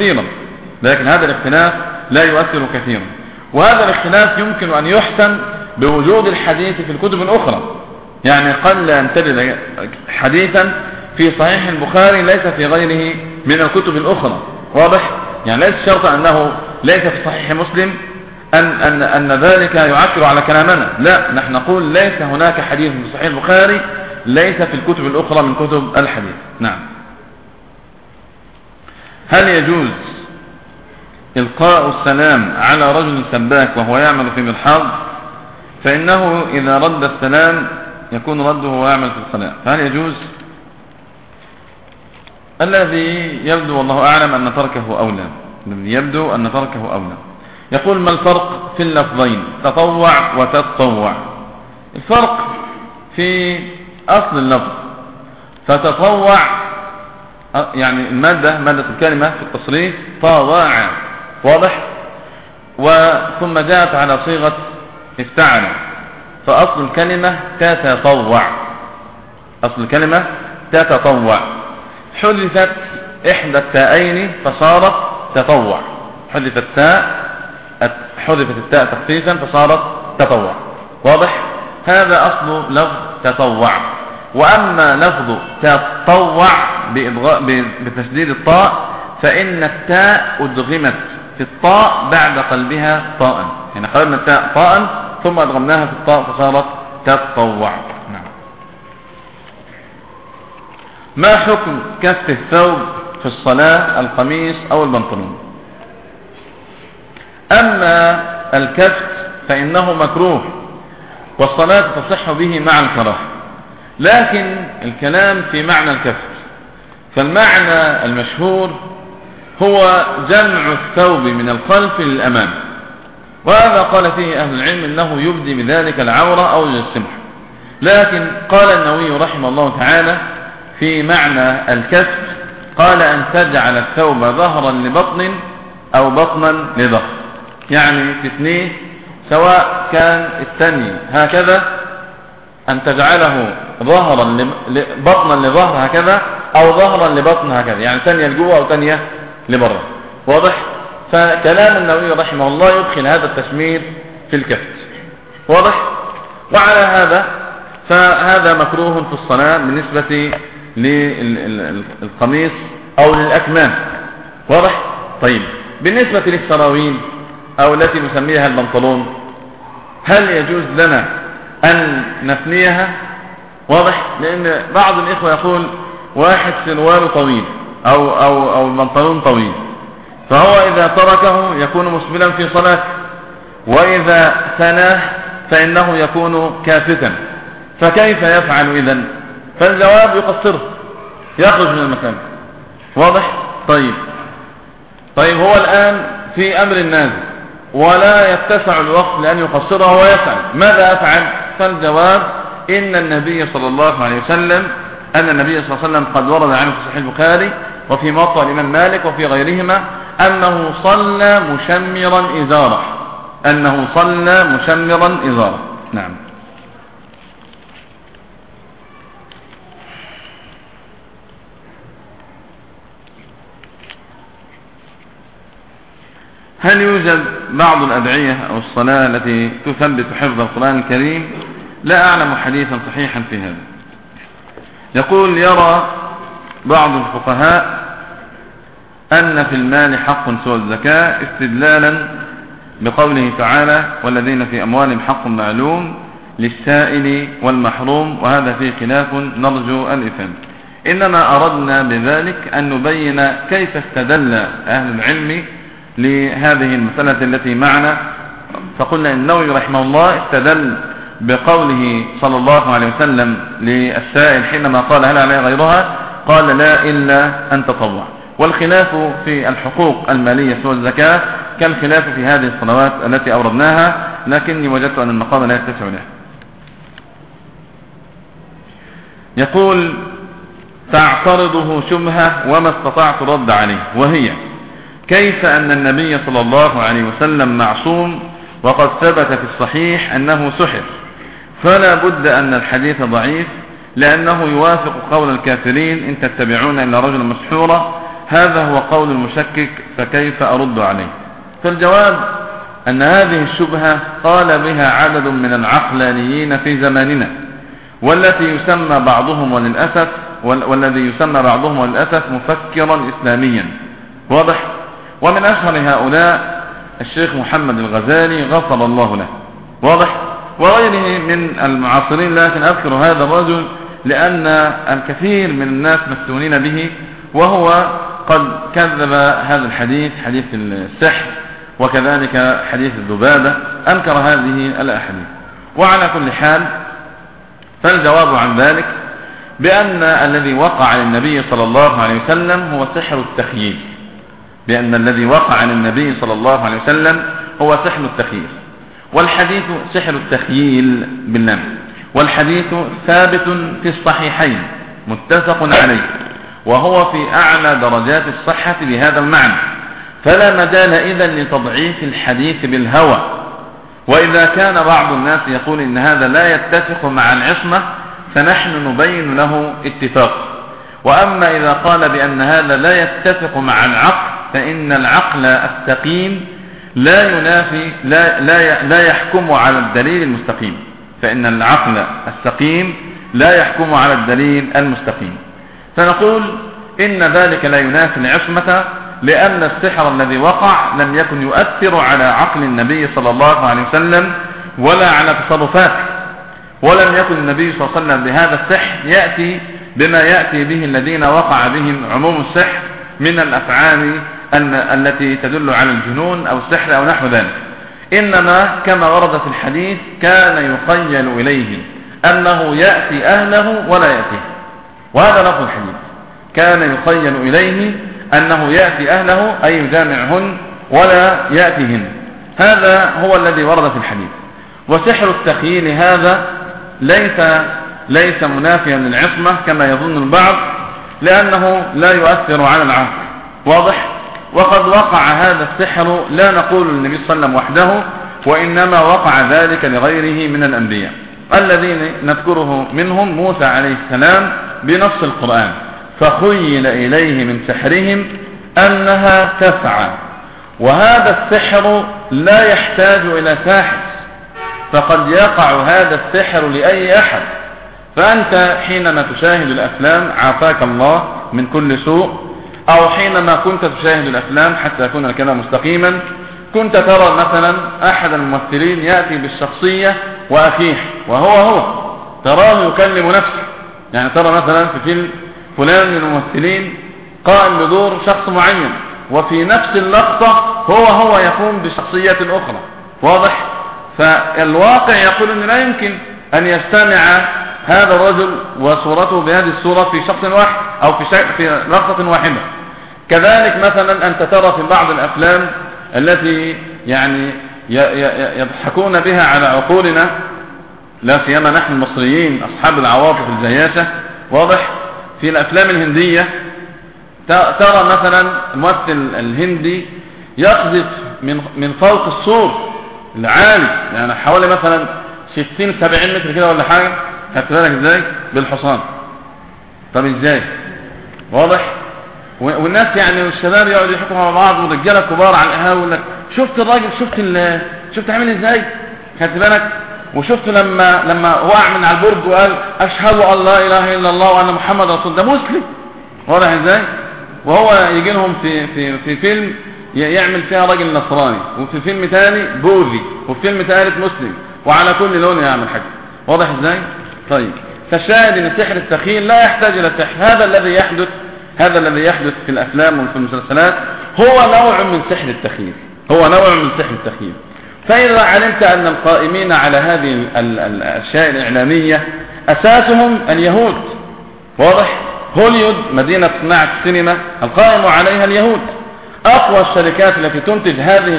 A: يؤثر كثيرا، وهذا الاختلاف يمكن أن يحسن بوجود الحديث في الكتب الأخرى. يعني قل أن تجد حديثا في صحيح البخاري ليس في غيره من الكتب الأخرى، واضح؟ يعني ليس شرط أنه ليس في صحيح مسلم أن ذلك يعكر على كلامنا، لا، نحن نقول ليس هناك حديث في صحيح البخاري ليس في الكتب الأخرى من كتب الحديث. نعم. هل يجوز إلقاء السلام على رجل سباك وهو يعمل في ملحاظ؟ فإنه إذا رد السلام يكون رده وهو يعمل في الصلاة، فهل يجوز؟ الذي يبدو والله أعلم أن تركه أولى. يقول: ما الفرق في اللفظين تطوع وتتطوع؟ الفرق في أصل اللفظ، فتطوع يعني مادة الكلمة في التصريف طاوع، واضح؟ وثم جاءت على صيغة افتعل، فأصل الكلمة تتطوع، أصل الكلمة تتطوع، حذفت إحدى التاءين فصارت تطوع، حذفت التاء تخفيفا فصارت تطوع. واضح؟ هذا أصل لفظ تطوع. وأما لفظ تطوع بتشديد الطاء فإن التاء أدغمت في الطاء بعد قلبها طاء، يعني قلبنا التاء طاء ثم أدغمناها في الطاء فصارت تطوع. نعم. ما حكم كف الثوب في الصلاة، القميص أو البنطلون؟ أما الكف فإنه مكروه والصلاة تصح به مع الكراهة، لكن الكلام في معنى الكف، فالمعنى المشهور هو جمع الثوب من الخلف للأمام، وهذا قال فيه أهل العلم إنه يبدي بذلك العورة أو يجسمها. لكن قال النووي رحمه الله تعالى في معنى الكف، قال أن تجعل الثوب ظهرا لبطن أو بطنا لظهر، يعني في اثنين، سواء كان الثاني هكذا أن تجعله ظهرا بطنا لظهر هكذا أو ظهرا لبطن هكذا، يعني ثانية لجوه أو ثانية لبره. واضح؟ فكلام النووي رحمه الله يدخل هذا التشمير في الكف. واضح؟ وعلى هذا فهذا مكروه في الصلاة بالنسبة للقميص أو للأكمام. واضح؟ طيب، بالنسبة للسراويل أو التي نسميها البنطلون، هل يجوز لنا أن نثنيها؟ واضح؟ لأن بعض الإخوة يقول واحد سرواله طويل أو بنطلون طويل، فهو إذا تركه يكون مسبلا في صلاته، وإذا ثناه فإنه يكون كافتا، فكيف يفعل إذن؟ فالجواب يقصره، يخرج من المكان. واضح؟ طيب هو الآن في أمر نازل ولا يتسع الوقت لأن يقصره ويفعل، ماذا أفعل؟ فالجواب إن النبي صلى الله عليه وسلم قد ورد عنه في صحيح البخاري وفي موطأ الإمام مالك وفي غيرهما أنه صلى مشمرا إزارة. نعم. هل يوجد بعض الأدعية أو الصلاة التي تثبت حفظ القرآن الكريم؟ لا أعلم حديثا صحيحا في هذا. يقول يرى بعض الفقهاء أن في المال حق سوى الزكاة استدلالا بقوله تعالى والذين في أموالهم حق معلوم للسائل والمحروم، وهذا فيه خلاف نرجو الإفهام. إنما أردنا بذلك أن نبين كيف استدل أهل العلم لهذه المسألة التي معنا، فقلنا إن النووي رحمه الله استدل بقوله صلى الله عليه وسلم للسائل حينما قال هل علي غيرها، قال لا إلا أن تطوع. والخلاف في الحقوق المالية سوى الزكاة كالخلاف في هذه الصلوات التي أوردناها، لكني وجدت أن المقام لا يتسع له. يقول تعترضه شبهة وما استطعت رد عليه، وهي كيف أن النبي صلى الله عليه وسلم معصوم وقد ثبت في الصحيح أنه سحر، فلا بد أن الحديث ضعيف لأنه يوافق قول الكافرين إن تتبعون إلا رجلا مسحورا، هذا هو قول المشكك، فكيف أرد عليه؟ فالجواب أن هذه الشبهة قال بها عدد من العقلانيين في زماننا، والذي يسمى بعضهم وللأسف مفكرا إسلاميا. واضح؟ ومن أشهر هؤلاء الشيخ محمد الغزالي غفر الله له. واضح؟ وغيره من المعاصرين، لكن أذكر هذا الرجل لأن الكثير من الناس مفتونين به، وهو قد كذب هذا الحديث، حديث السحر، وكذلك حديث الذبابة، أنكر هذه الأحاديث. وعلى كل حال فالجواب عن ذلك بأن الذي وقع للنبي صلى الله عليه وسلم هو سحر التخييل، بأن الذي وقع للنبي صلى الله عليه وسلم هو سحر التخييل، والحديث سحر التخييل بالنام، والحديث ثابت في الصحيحين متفق عليه، وهو في أعلى درجات الصحة بهذا المعنى، فلا مجال إذن لتضعيف الحديث بالهوى. وإذا كان بعض الناس يقول إن هذا لا يتفق مع العصمة، فنحن نبين له اتفاق. وأما إذا قال بأن هذا لا يتفق مع العقل فإن العقل السقيم لا ينافي لا يحكم على الدليل المستقيم، فإن العقل السقيم لا يحكم على الدليل المستقيم. فنقول إن ذلك لا ينافي العصمة، لأن السحر الذي وقع لم يكن يؤثر على عقل النبي صلى الله عليه وسلم ولا على تصرفاته، ولم يكن النبي صلى الله عليه وسلم بهذا السحر يأتي بما يأتي به الذين وقع بهم عموم السحر من الأفعال التي تدل على الجنون أو السحر أو نحو ذلك، إنما كما ورد في الحديث كان يخيل إليه أنه يأتي أهله ولا يأتيه، وهذا لفظ الحديث، كان يخيل إليه أنه يأتي أهله أي يجامعهن ولا يأتيهن، هذا هو الذي ورد في الحديث. وسحر التخييل هذا ليس منافيا للعصمة كما يظن البعض، لأنه لا يؤثر على العقل، واضح. وقد وقع هذا السحر لا نقول للنبي صلى الله عليه وسلم وحده، وإنما وقع ذلك لغيره من الأنبياء الذين نذكره منهم موسى عليه السلام بنص القرآن، فخيل إليه من سحرهم أنها تسعى. وهذا السحر لا يحتاج إلى ساحر، فقد يقع هذا السحر لأي أحد. فأنت حينما تشاهد الأفلام عافاك الله من كل سوء، أو حينما كنت تشاهد الأفلام حتى يكون الكلام مستقيما، كنت ترى مثلا أحد الممثلين يأتي بالشخصية وأخيه وهو تراه يكلم نفسه، يعني ترى مثلا في فيلم فلان من الممثلين قائم بدور شخص معين، وفي نفس اللقطة هو يقوم بشخصية أخرى، واضح. فالواقع يقول أن لا يمكن أن يجتمع هذا الرجل وصورته بهذه الصورة في شخص واحد أو في لقطة واحدة. كذلك مثلا أنت ترى في بعض الأفلام التي يعني يضحكون بها على عقولنا، لا سيما نحن المصريين أصحاب العواطف الجياشة، واضح. في الأفلام الهندية ترى مثلا الممثل الهندي يقذف من فوق السور العالي، يعني حوالي مثلا 60-70 متر كده ولا حاجة، خدت بالك ازاي بالحصان. طب ازاي؟ واضح. والناس يعني الشباب يقعدوا يحكوا مع بعض والرجاله كبار على القهاوي يقول لك شفت الراجل، شفت عامل ازاي، خدت بالك. وشفت لما وقع من على البرج وقال اشهد ان لا اله الا الله وان محمد رسول، ده مسلم، واضح ازاي. وهو يجي لهم في فيلم يعمل فيها راجل نصراني، وفي فيلم ثاني بوذي، وفي فيلم ثالث مسلم، وعلى كل لون يعمل حاجه، واضح ازاي. طيب فالشاهد ان سحر التخيل لا يحتاج الى سحر. هذا الذي يحدث في الافلام وفي المسلسلات هو نوع من سحر التخيل. فإذا علمت أن القائمين على هذه الأشياء الإعلامية أساسهم اليهود، واضح. هوليود مدينة صناعة السينما القائم عليها اليهود، أقوى الشركات التي تنتج هذه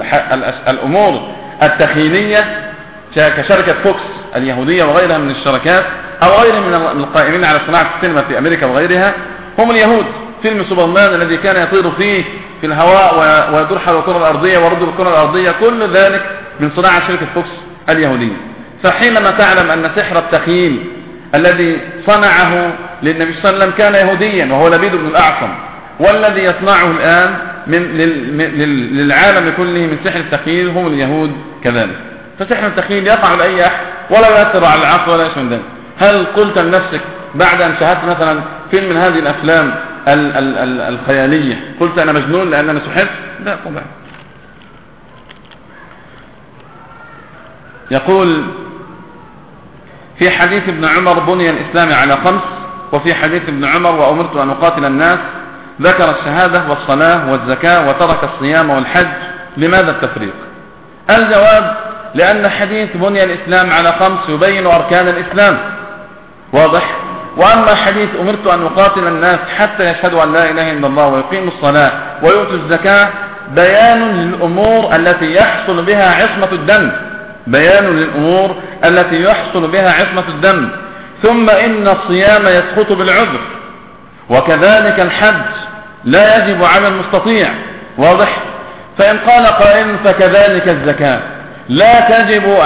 A: الأمور التخيلية كشركة فوكس اليهودية وغيرها من الشركات، أو غيرهم من القائمين على صناعة السينما في أمريكا وغيرها، هم اليهود. فيلم سوبرمان الذي كان يطير فيه في الهواء ويدور حول الكرة الأرضية ويرد بالكرة الأرضية، كل ذلك من صناعة شركة فوكس اليهودية. فحينما تعلم أن سحر التخيل الذي صنعه للنبي صلى الله عليه وسلم كان يهوديا وهو لبيد بن الأعصم، والذي يصنعه الآن للعالم كله من سحر التخيل هم اليهود كذلك. فسحر التخيل يقع لأي أحد ولا يؤثر على العقل ولا شيء من ذلك. هل قلت لنفسك بعد أن شاهدت مثلا فيلم من هذه الأفلام الخيالية قلت أنا مجنون لأن أنا سحرت؟ لا طبعا. يقول في حديث ابن عمر بني الإسلام على 5، وفي حديث ابن عمر وأمرت أن أقاتل الناس ذكر الشهادة والصلاة والزكاة وترك الصيام والحج. لماذا التفريق؟ الجواب لأن حديث بني الإسلام على 5 يبين أركان الإسلام، واضح. وأما حديث أمرت أن أقاتل الناس حتى يشهدوا أن لا إله إلا الله ويقيموا الصلاة ويؤتوا الزكاة بيان للأمور التي يحصل بها عصمة الدم. ثم إن الصيام يسقط بالعذر، وكذلك الحج لا يجب على المستطيع، واضح. فإن قال قائل فكذلك الزكاة، لا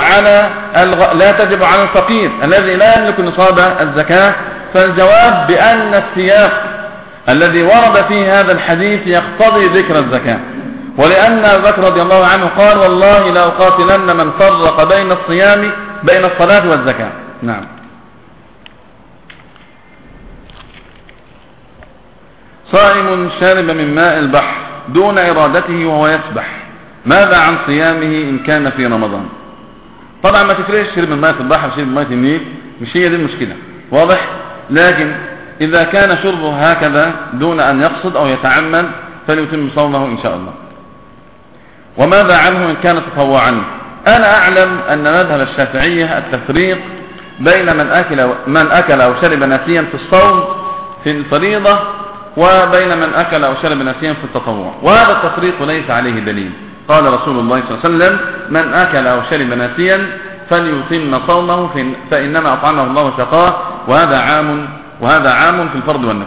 A: تجب على الفقير الذي لا يملك نصاب الزكاة. فالجواب بأن السياق الذي ورد فيه هذا الحديث يقتضي ذكر الزكاة، ولأن أبا بكر رضي الله عنه قال والله لا أقاتلن من فرق بين الصلاة والزكاة. نعم. صائم شارب من ماء البحر دون إرادته وهو يسبح، ماذا عن صيامه إن كان في رمضان؟ طبعا ما تفرقش شرب من ماء البحر شرب من ماء النيل، مش هي دي المشكلة، واضح؟ لكن إذا كان شربه هكذا دون أن يقصد أو يتعمد فليتم صومه إن شاء الله. وماذا عنه إن كان تطوعا؟ أنا أعلم أن مذهب الشافعية التفريق بين من أكل أو شرب ناسيا في الصوم في الفريضة وبين من أكل أو شرب ناسيا في التطوع، وهذا التفريق ليس عليه دليل. قال رسول الله صلى الله عليه وسلم من أكل أو شرب ناسيا فليتم صومه فإنما أطعمه الله وسقاه، وهذا عام في الفرض والنفل.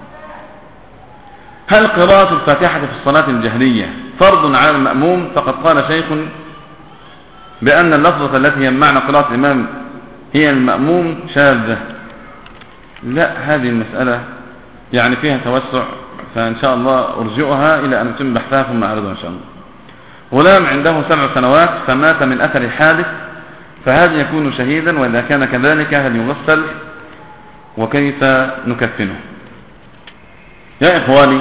A: هل قراءة الفاتحة في الصلاة الجهرية فرض على المأموم؟ فقد قال شيخ بأن اللفظة التي يمنع قراءة الإمام هي المأموم شاذة. لا، هذه المسألة يعني فيها توسع، فإن شاء الله أرجئها إلى أن يتم بحثها ثم أعرضها إن شاء الله. غلام عنده 7 سنوات فمات من أثر حادث، فهل يكون شهيدا؟ وإذا كان كذلك هل يغسل؟ وكيف نكفنه؟ يا إخواني،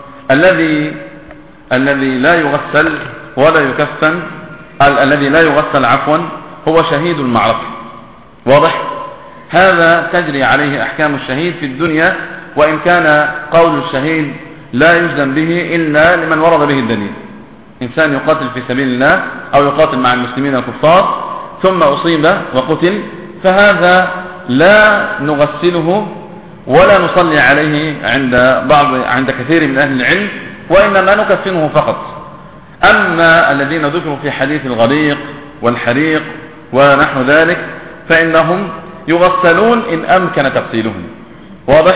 A: الذي لا يغسل ولا يكفن، الذي لا يغسل عفوا هو شهيد المعركة، واضح؟ هذا تجري عليه أحكام الشهيد في الدنيا، وإن كان قول الشهيد لا يجزم به إلا لمن ورد به الدليل. إنسان يقاتل في سبيل الله أو يقاتل مع المسلمين الكفار ثم أصيب وقتل، فهذا لا نغسله ولا نصلي عليه عند كثير من أهل العلم، وإنما نكفنه فقط. أما الذين ذكروا في حديث الغريق والحريق ونحو ذلك فإنهم يغسلون إن أمكن تغسيلهم، واضح؟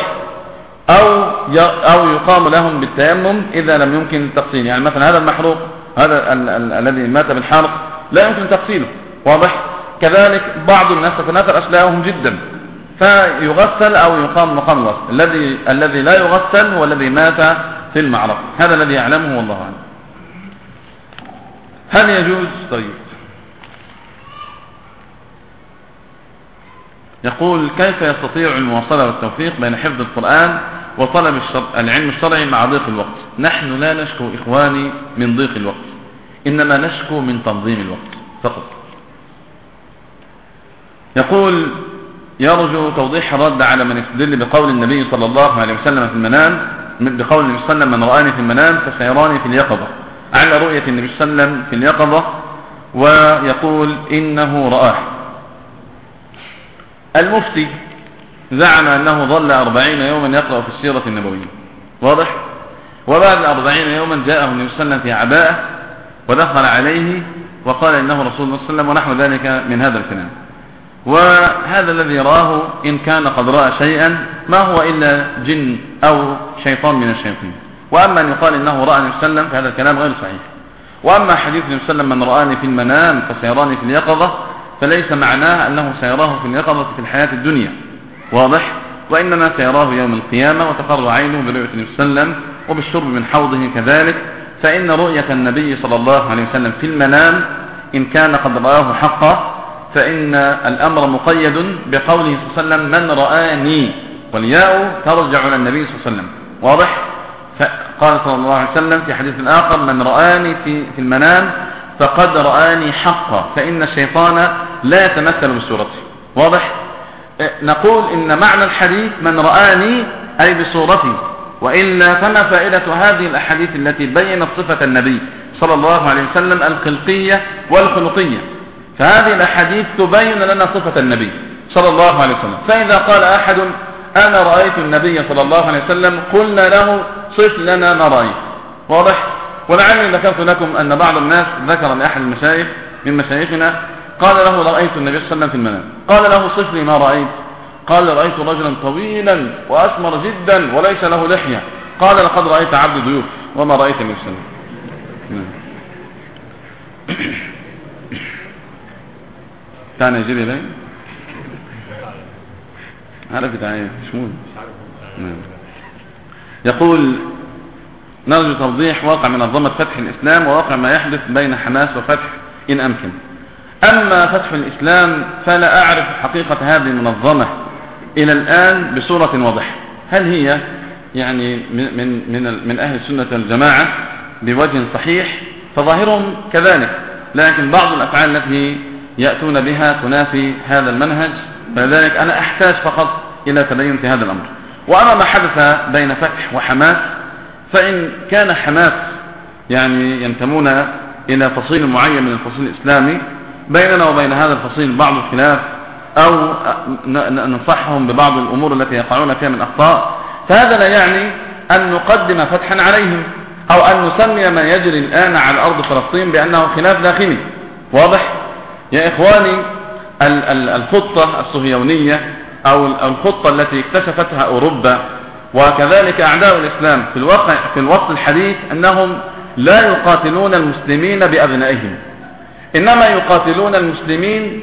A: أو يقام لهم بالتيمم إذا لم يمكن التغسيل. يعني مثلا هذا المحروق، هذا الذي مات بالحرق لا يمكن تغسيله، واضح؟ كذلك بعض الناس تتناثر أشلاءهم جدا فيغسل أو يقام مقام الغسل. الذي لا يغسل هو الذي مات في المعركة، هذا الذي يعلمه والله أعلم. هل يجوز؟ طيب، يقول كيف يستطيع المواصلة والتوفيق بين حفظ القرآن وطلب العلم الشرعي مع ضيق الوقت؟ نحن لا نشكو إخواني من ضيق الوقت، إنما نشكو من تنظيم الوقت فقط. يقول يرجو توضيح الرد على من يستدل بقول النبي صلى الله عليه وسلم في المنام، بقول النبي صلى الله عليه وسلم من رآني في المنام فسيراني في اليقظة، على رؤية النبي صلى الله عليه وسلم في اليقظة، ويقول إنه رآه. المفتي زعم أنه ظل 40 يوما يقرأ في السيرة النبوية، واضح؟ وبعد 40 يوما جاءه النبي صلى الله عليه وسلم في عباءة ودخل عليه وقال إنه رسول الله صلى الله عليه وسلم ونحو ذلك من هذا الكلام. وهذا الذي راه إن كان قد رأى شيئا ما هو إلا جن أو شيطان من الشياطين. وأما أن يقال إنه رأى النبي صلى الله عليه وسلم فهذا الكلام غير صحيح. وأما حديث النبي صلى الله عليه وسلم من رآني في المنام فسيراني في اليقظة فليس معناه أنه سيراه في اليقظة في الحياة الدنيا، واضح؟ وإنما سيراه يوم القيامة وتقر عينه برؤية النبي صلى الله عليه وسلم وبالشرب من حوضه كذلك. فإن رؤية النبي صلى الله عليه وسلم في المنام إن كان قد رآه حقا فإن الأمر مقيد بقوله صلى الله عليه وسلم من رآني، والياء ترجع إلى النبي صلى الله عليه وسلم، واضح؟ قال صلى الله عليه وسلم في حديث آخر من رآني في المنام فقد رآني حقا، فإن الشيطان لا يتمثل بصورته، واضح؟ نقول إن معنى الحديث من رآني أي بصورتي، وإلا فما فائدة هذه الأحاديث التي بينت صفة النبي صلى الله عليه وسلم الخلقية والخلقية؟ فهذه الأحاديث تبين لنا صفة النبي صلى الله عليه وسلم. فإذا قال أحد أنا رأيت النبي صلى الله عليه وسلم قلنا له صف لنا ما رأيت، واضح؟ ولعلي ذكرت لكم أن بعض الناس ذكر لأحد المشايخ من مشايخنا قال له رأيت النبي صلى الله عليه وسلم في المنام، قال له صف لي ما رأيت، قال رأيت رجلا طويلا وأسمر جدا وليس له لحية، قال لقد رأيت عبد ضيوف وما رأيت النبي صلى الله عليه وسلم. بتاع نيجيريا باين عارف بتاع ايه شمول. يقول نرجو توضيح واقع منظمة فتح الإسلام وواقع ما يحدث بين حماس وفتح إن أمكن. أما فتح الإسلام فلا أعرف حقيقة هذه المنظمة إلى الآن بصورة واضحة، هل هي يعني من أهل السنة والجماعة بوجه صحيح، فظاهرهم كذلك، لكن بعض الأفعال التي يأتون بها تنافي هذا المنهج، فلذلك أنا أحتاج فقط إلى تبين في هذا الأمر. وأما ما حدث بين فتح وحماس، فإن كان حماس يعني ينتمون إلى فصيل معين من الفصيل الإسلامي، بيننا وبين هذا الفصيل بعض الخلاف أو ننصحهم ببعض الأمور التي يقعون فيها من أخطاء، فهذا لا يعني أن نقدم فتحا عليهم أو أن نسمي ما يجري الآن على أرض فلسطين بأنه خلاف داخلي. واضح يا إخواني؟ الخطة الصهيونية أو الخطة التي اكتشفتها أوروبا وكذلك أعداء الإسلام في الوقت الحديث أنهم لا يقاتلون المسلمين بأبنائهم، إنما يقاتلون المسلمين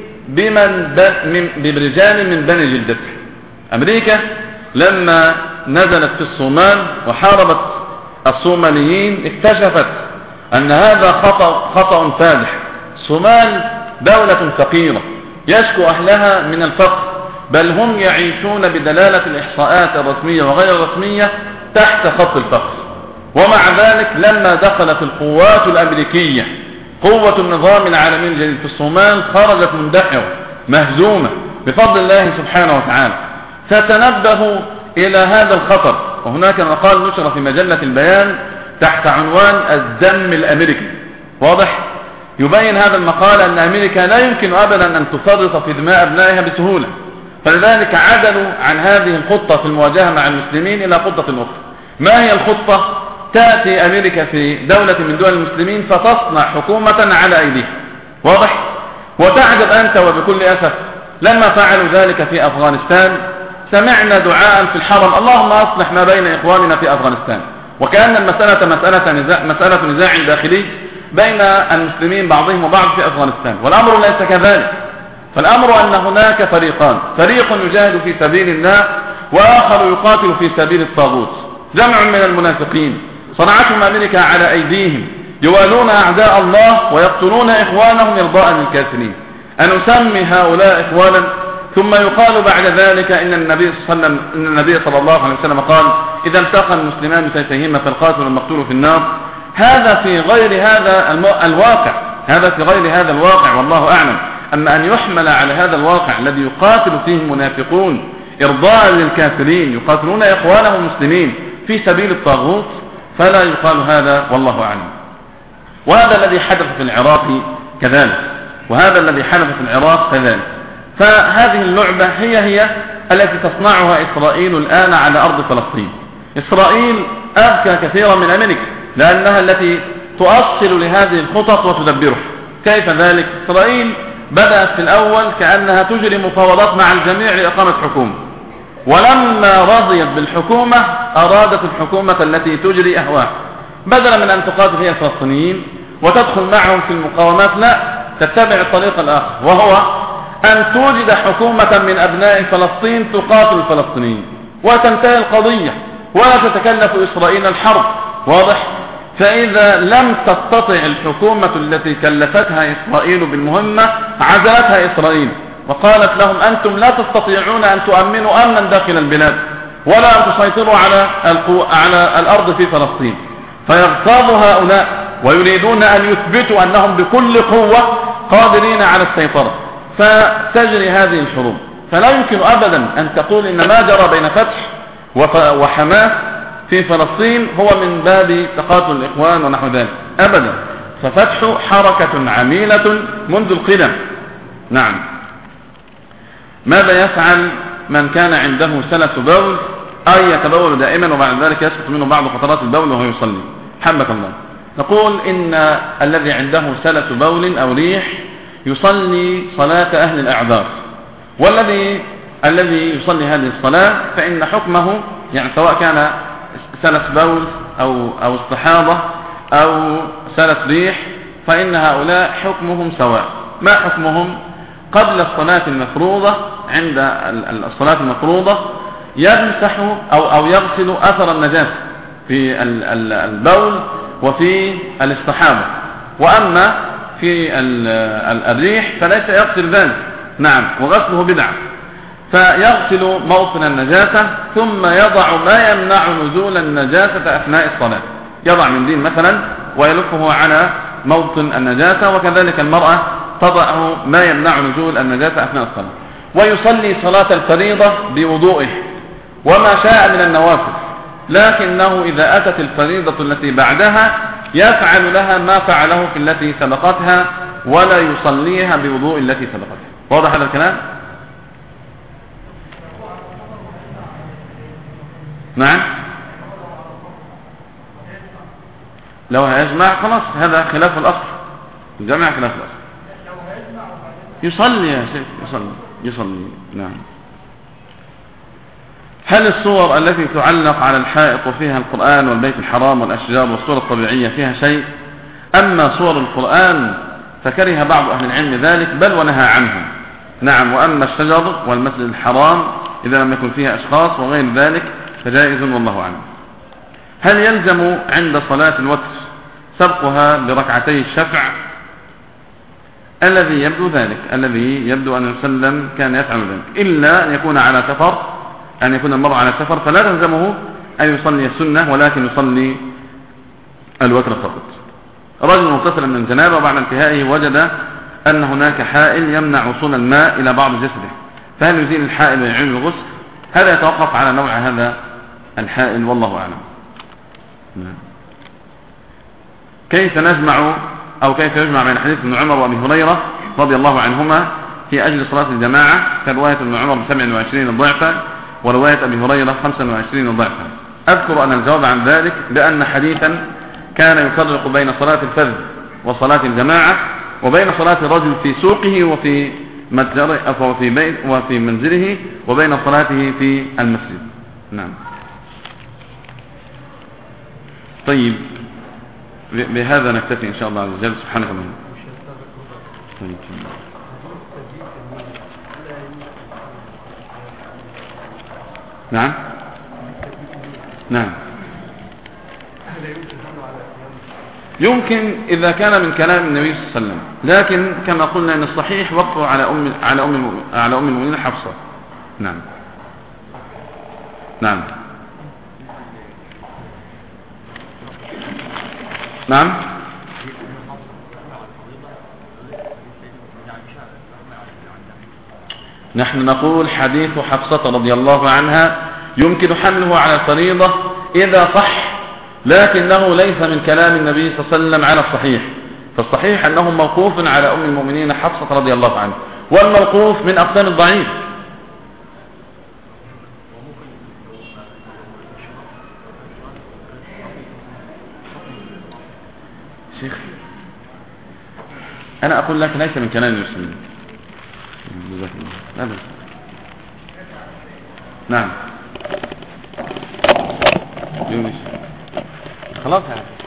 A: برجال من بني جلدته. أمريكا لما نزلت في الصومال وحاربت الصوماليين اكتشفت أن هذا خطأ فادح. الصومال دولة فقيرة يشكو أهلها من الفقر، بل هم يعيشون بدلالة الإحصاءات الرسمية وغير الرسمية تحت خط الفقر. ومع ذلك لما دخلت القوات الأمريكية قوة النظام العالمي الجديد في الصومال خرجت مندحرة مهزومة بفضل الله سبحانه وتعالى. فتنبهوا إلى هذا الخطر، وهناك مقال نشر في مجلة البيان تحت عنوان الدم الأمريكي. واضح؟ يبين هذا المقال أن أمريكا لا يمكن أبدا أن تفرط في دماء أبنائها بسهولة، فلذلك عدلوا عن هذه الخطة في المواجهة مع المسلمين إلى خطة أخرى. ما هي الخطة؟ تأتي أمريكا في دولة من دول المسلمين فتصنع حكومة على أيديها. واضح؟ وتعجب أنت وبكل أسف لما فعلوا ذلك في أفغانستان سمعنا دعاء في الحرم: اللهم أصلح ما بين إخواننا في أفغانستان. وكأن المسألة مسألة نزاع داخلي بين المسلمين بعضهم وبعض في أفغانستان، والأمر ليس كذلك. فالأمر أن هناك فريقان: فريق يجاهد في سبيل الله وآخر يقاتل في سبيل الطاغوت. جمع من المنافقين صنعتهم أمريكا على أيديهم يوالون أعداء الله ويقتلون إخوانهم إرضاء للكافرين. أن نسمي هؤلاء إخوانا ثم يقال بعد ذلك إن النبي صلى الله عليه وسلم قال: إذا التقى المسلمان بسيفيهما فالقاتل والمقتول في النار. هذا في غير هذا الواقع، هذا في غير هذا الواقع والله أعلم. أما أن يحمل على هذا الواقع الذي يقاتل فيه المنافقون إرضاء للكافرين يقاتلون إخوانهم المسلمين في سبيل الطاغوت، فلا يقال هذا والله أعلم. وهذا الذي حدث في العراق كذلك، وهذا الذي حدث في العراق كذلك. فهذه اللعبة هي التي تصنعها إسرائيل الآن على أرض فلسطين. إسرائيل أذكى كثيرا من أمريكا لأنها التي تؤصل لهذه الخطط وتدبرها. كيف ذلك؟ إسرائيل بدأت في الأول كأنها تجري مفاوضات مع الجميع لإقامة حكومة، ولما رضيت بالحكومة أرادت الحكومة التي تجري أهواها، بدلا من أن تقاتل فيها الفلسطينيين وتدخل معهم في المقاومات، لا، تتبع الطريق الآخر، وهو أن توجد حكومة من أبناء فلسطين تقاتل الفلسطينيين وتنتهي القضية ولا تتكلف إسرائيل الحرب. واضح؟ فإذا لم تستطع الحكومة التي كلفتها إسرائيل بالمهمة عزلتها إسرائيل وقالت لهم: أنتم لا تستطيعون أن تؤمنوا أمنا داخل البلاد ولا أن تسيطروا على الأرض في فلسطين. فيغتاظ هؤلاء ويريدون أن يثبتوا أنهم بكل قوة قادرين على السيطرة، فتجري هذه الحروب. فلا يمكن أبدا أن تقول إن ما جرى بين فتح وحماس في فلسطين هو من باب تقاتل الإخوان ونحو ذلك أبدا. ففتح حركة عميلة منذ القدم. نعم. ماذا يفعل من كان عنده سلس بول أي يتبول دائما وبعد ذلك يسقط منه بعض فترات البول وهو يصلي؟ حبك الله. نقول إن الذي عنده سلس بول أو ريح يصلي صلاة أهل الأعذار، والذي يصلي هذه الصلاة فإن حكمه يعني سواء كان سلس بول أو استحاضة أو سلس ريح، فإن هؤلاء حكمهم سواء. ما حكمهم؟ قبل الصلاة المفروضة عند الصلاة المفروضة يمسح أو يغسل أثر النجاسة في البول وفي الاستحاضة، وأما في الريح فليس يغسل ذلك، نعم، وغسله بدعة. فيغسل موطن النجاسة ثم يضع ما يمنع نزول النجاسة أثناء الصلاة، يضع منديل مثلا ويلفه على موطن النجاسة، وكذلك المرأة تضع ما يمنع نزول النجاسة أثناء الصلاة، ويصلي صلاة الفريضة بوضوئه وما شاء من النوافل، لكنه إذا أتت الفريضة التي بعدها يفعل لها ما فعله في التي سبقتها ولا يصليها بوضوء التي سبقتها. واضح هذا الكلام؟ نعم. لو هيجمع خلاص هذا خلاف الأصل، الجمع خلاف الأصل. يصلي يا شيخ، يصلي. نعم. هل الصور التي تعلق على الحائط وفيها القرآن والبيت الحرام والأشجار والصور الطبيعية فيها شيء؟ أما صور القرآن فكره بعض أهل العلم ذلك بل ونهى عنه، نعم. وأما الشجر والمسجد الحرام إذا لم يكن فيها أشخاص وغير ذلك فجائز والله أعلم. هل يلزم عند صلاة الوتر سبقها بركعتي الشفع؟ الذي يبدو ذلك، الذي يبدو أن وسلم كان يفعل ذلك، إلا أن يكون على سفر، أن يكون المرء على سفر فلا تلزمه أن يصلي السنة ولكن يصلي الوتر فقط. رجل مغتسل من الجنابة وبعد انتهائه وجد أن هناك حائل يمنع وصول الماء إلى بعض جسده، فهل يزيل الحائل ويعيد الغسل؟ هذا يتوقف على نوع هذا الحائل والله أعلم. كيف نجمع أو كيف يجمع بين حديث ابن عمر وأبي هريرة رضي الله عنهما في أجل صلاة الجماعة؟ كرواية ابن عمر ب27 ضعفا ورواية أبي هريرة 25 ضعفا. أذكر أن الجواب عن ذلك بأن حديثا كان يفرق بين صلاة الفرد وصلاة الجماعة وبين صلاة الرجل في سوقه وفي متجره وفي بيت وفي منزله وبين صلاته في المسجد. نعم. طيب بهذا نكتفي إن شاء الله عز وجل. سبحانك اللهم. نعم. نعم. يمكن إذا كان من كلام النبي صلى الله عليه وسلم، لكن كما قلنا أن الصحيح وقفه على أم المؤمنين حفصة. نعم. نعم. نعم. نحن نقول حديث حفصة رضي الله عنها يمكن حمله على الفريضة إذا صح، لكنه ليس من كلام النبي صلى الله عليه وسلم على الصحيح، فالصحيح أنه موقوف على أم المؤمنين حفصة رضي الله عنها، والموقوف من أقسام الضعيف. شيخ أنا أقول لك ليس من كلام المسلمين. نعم. خلاص.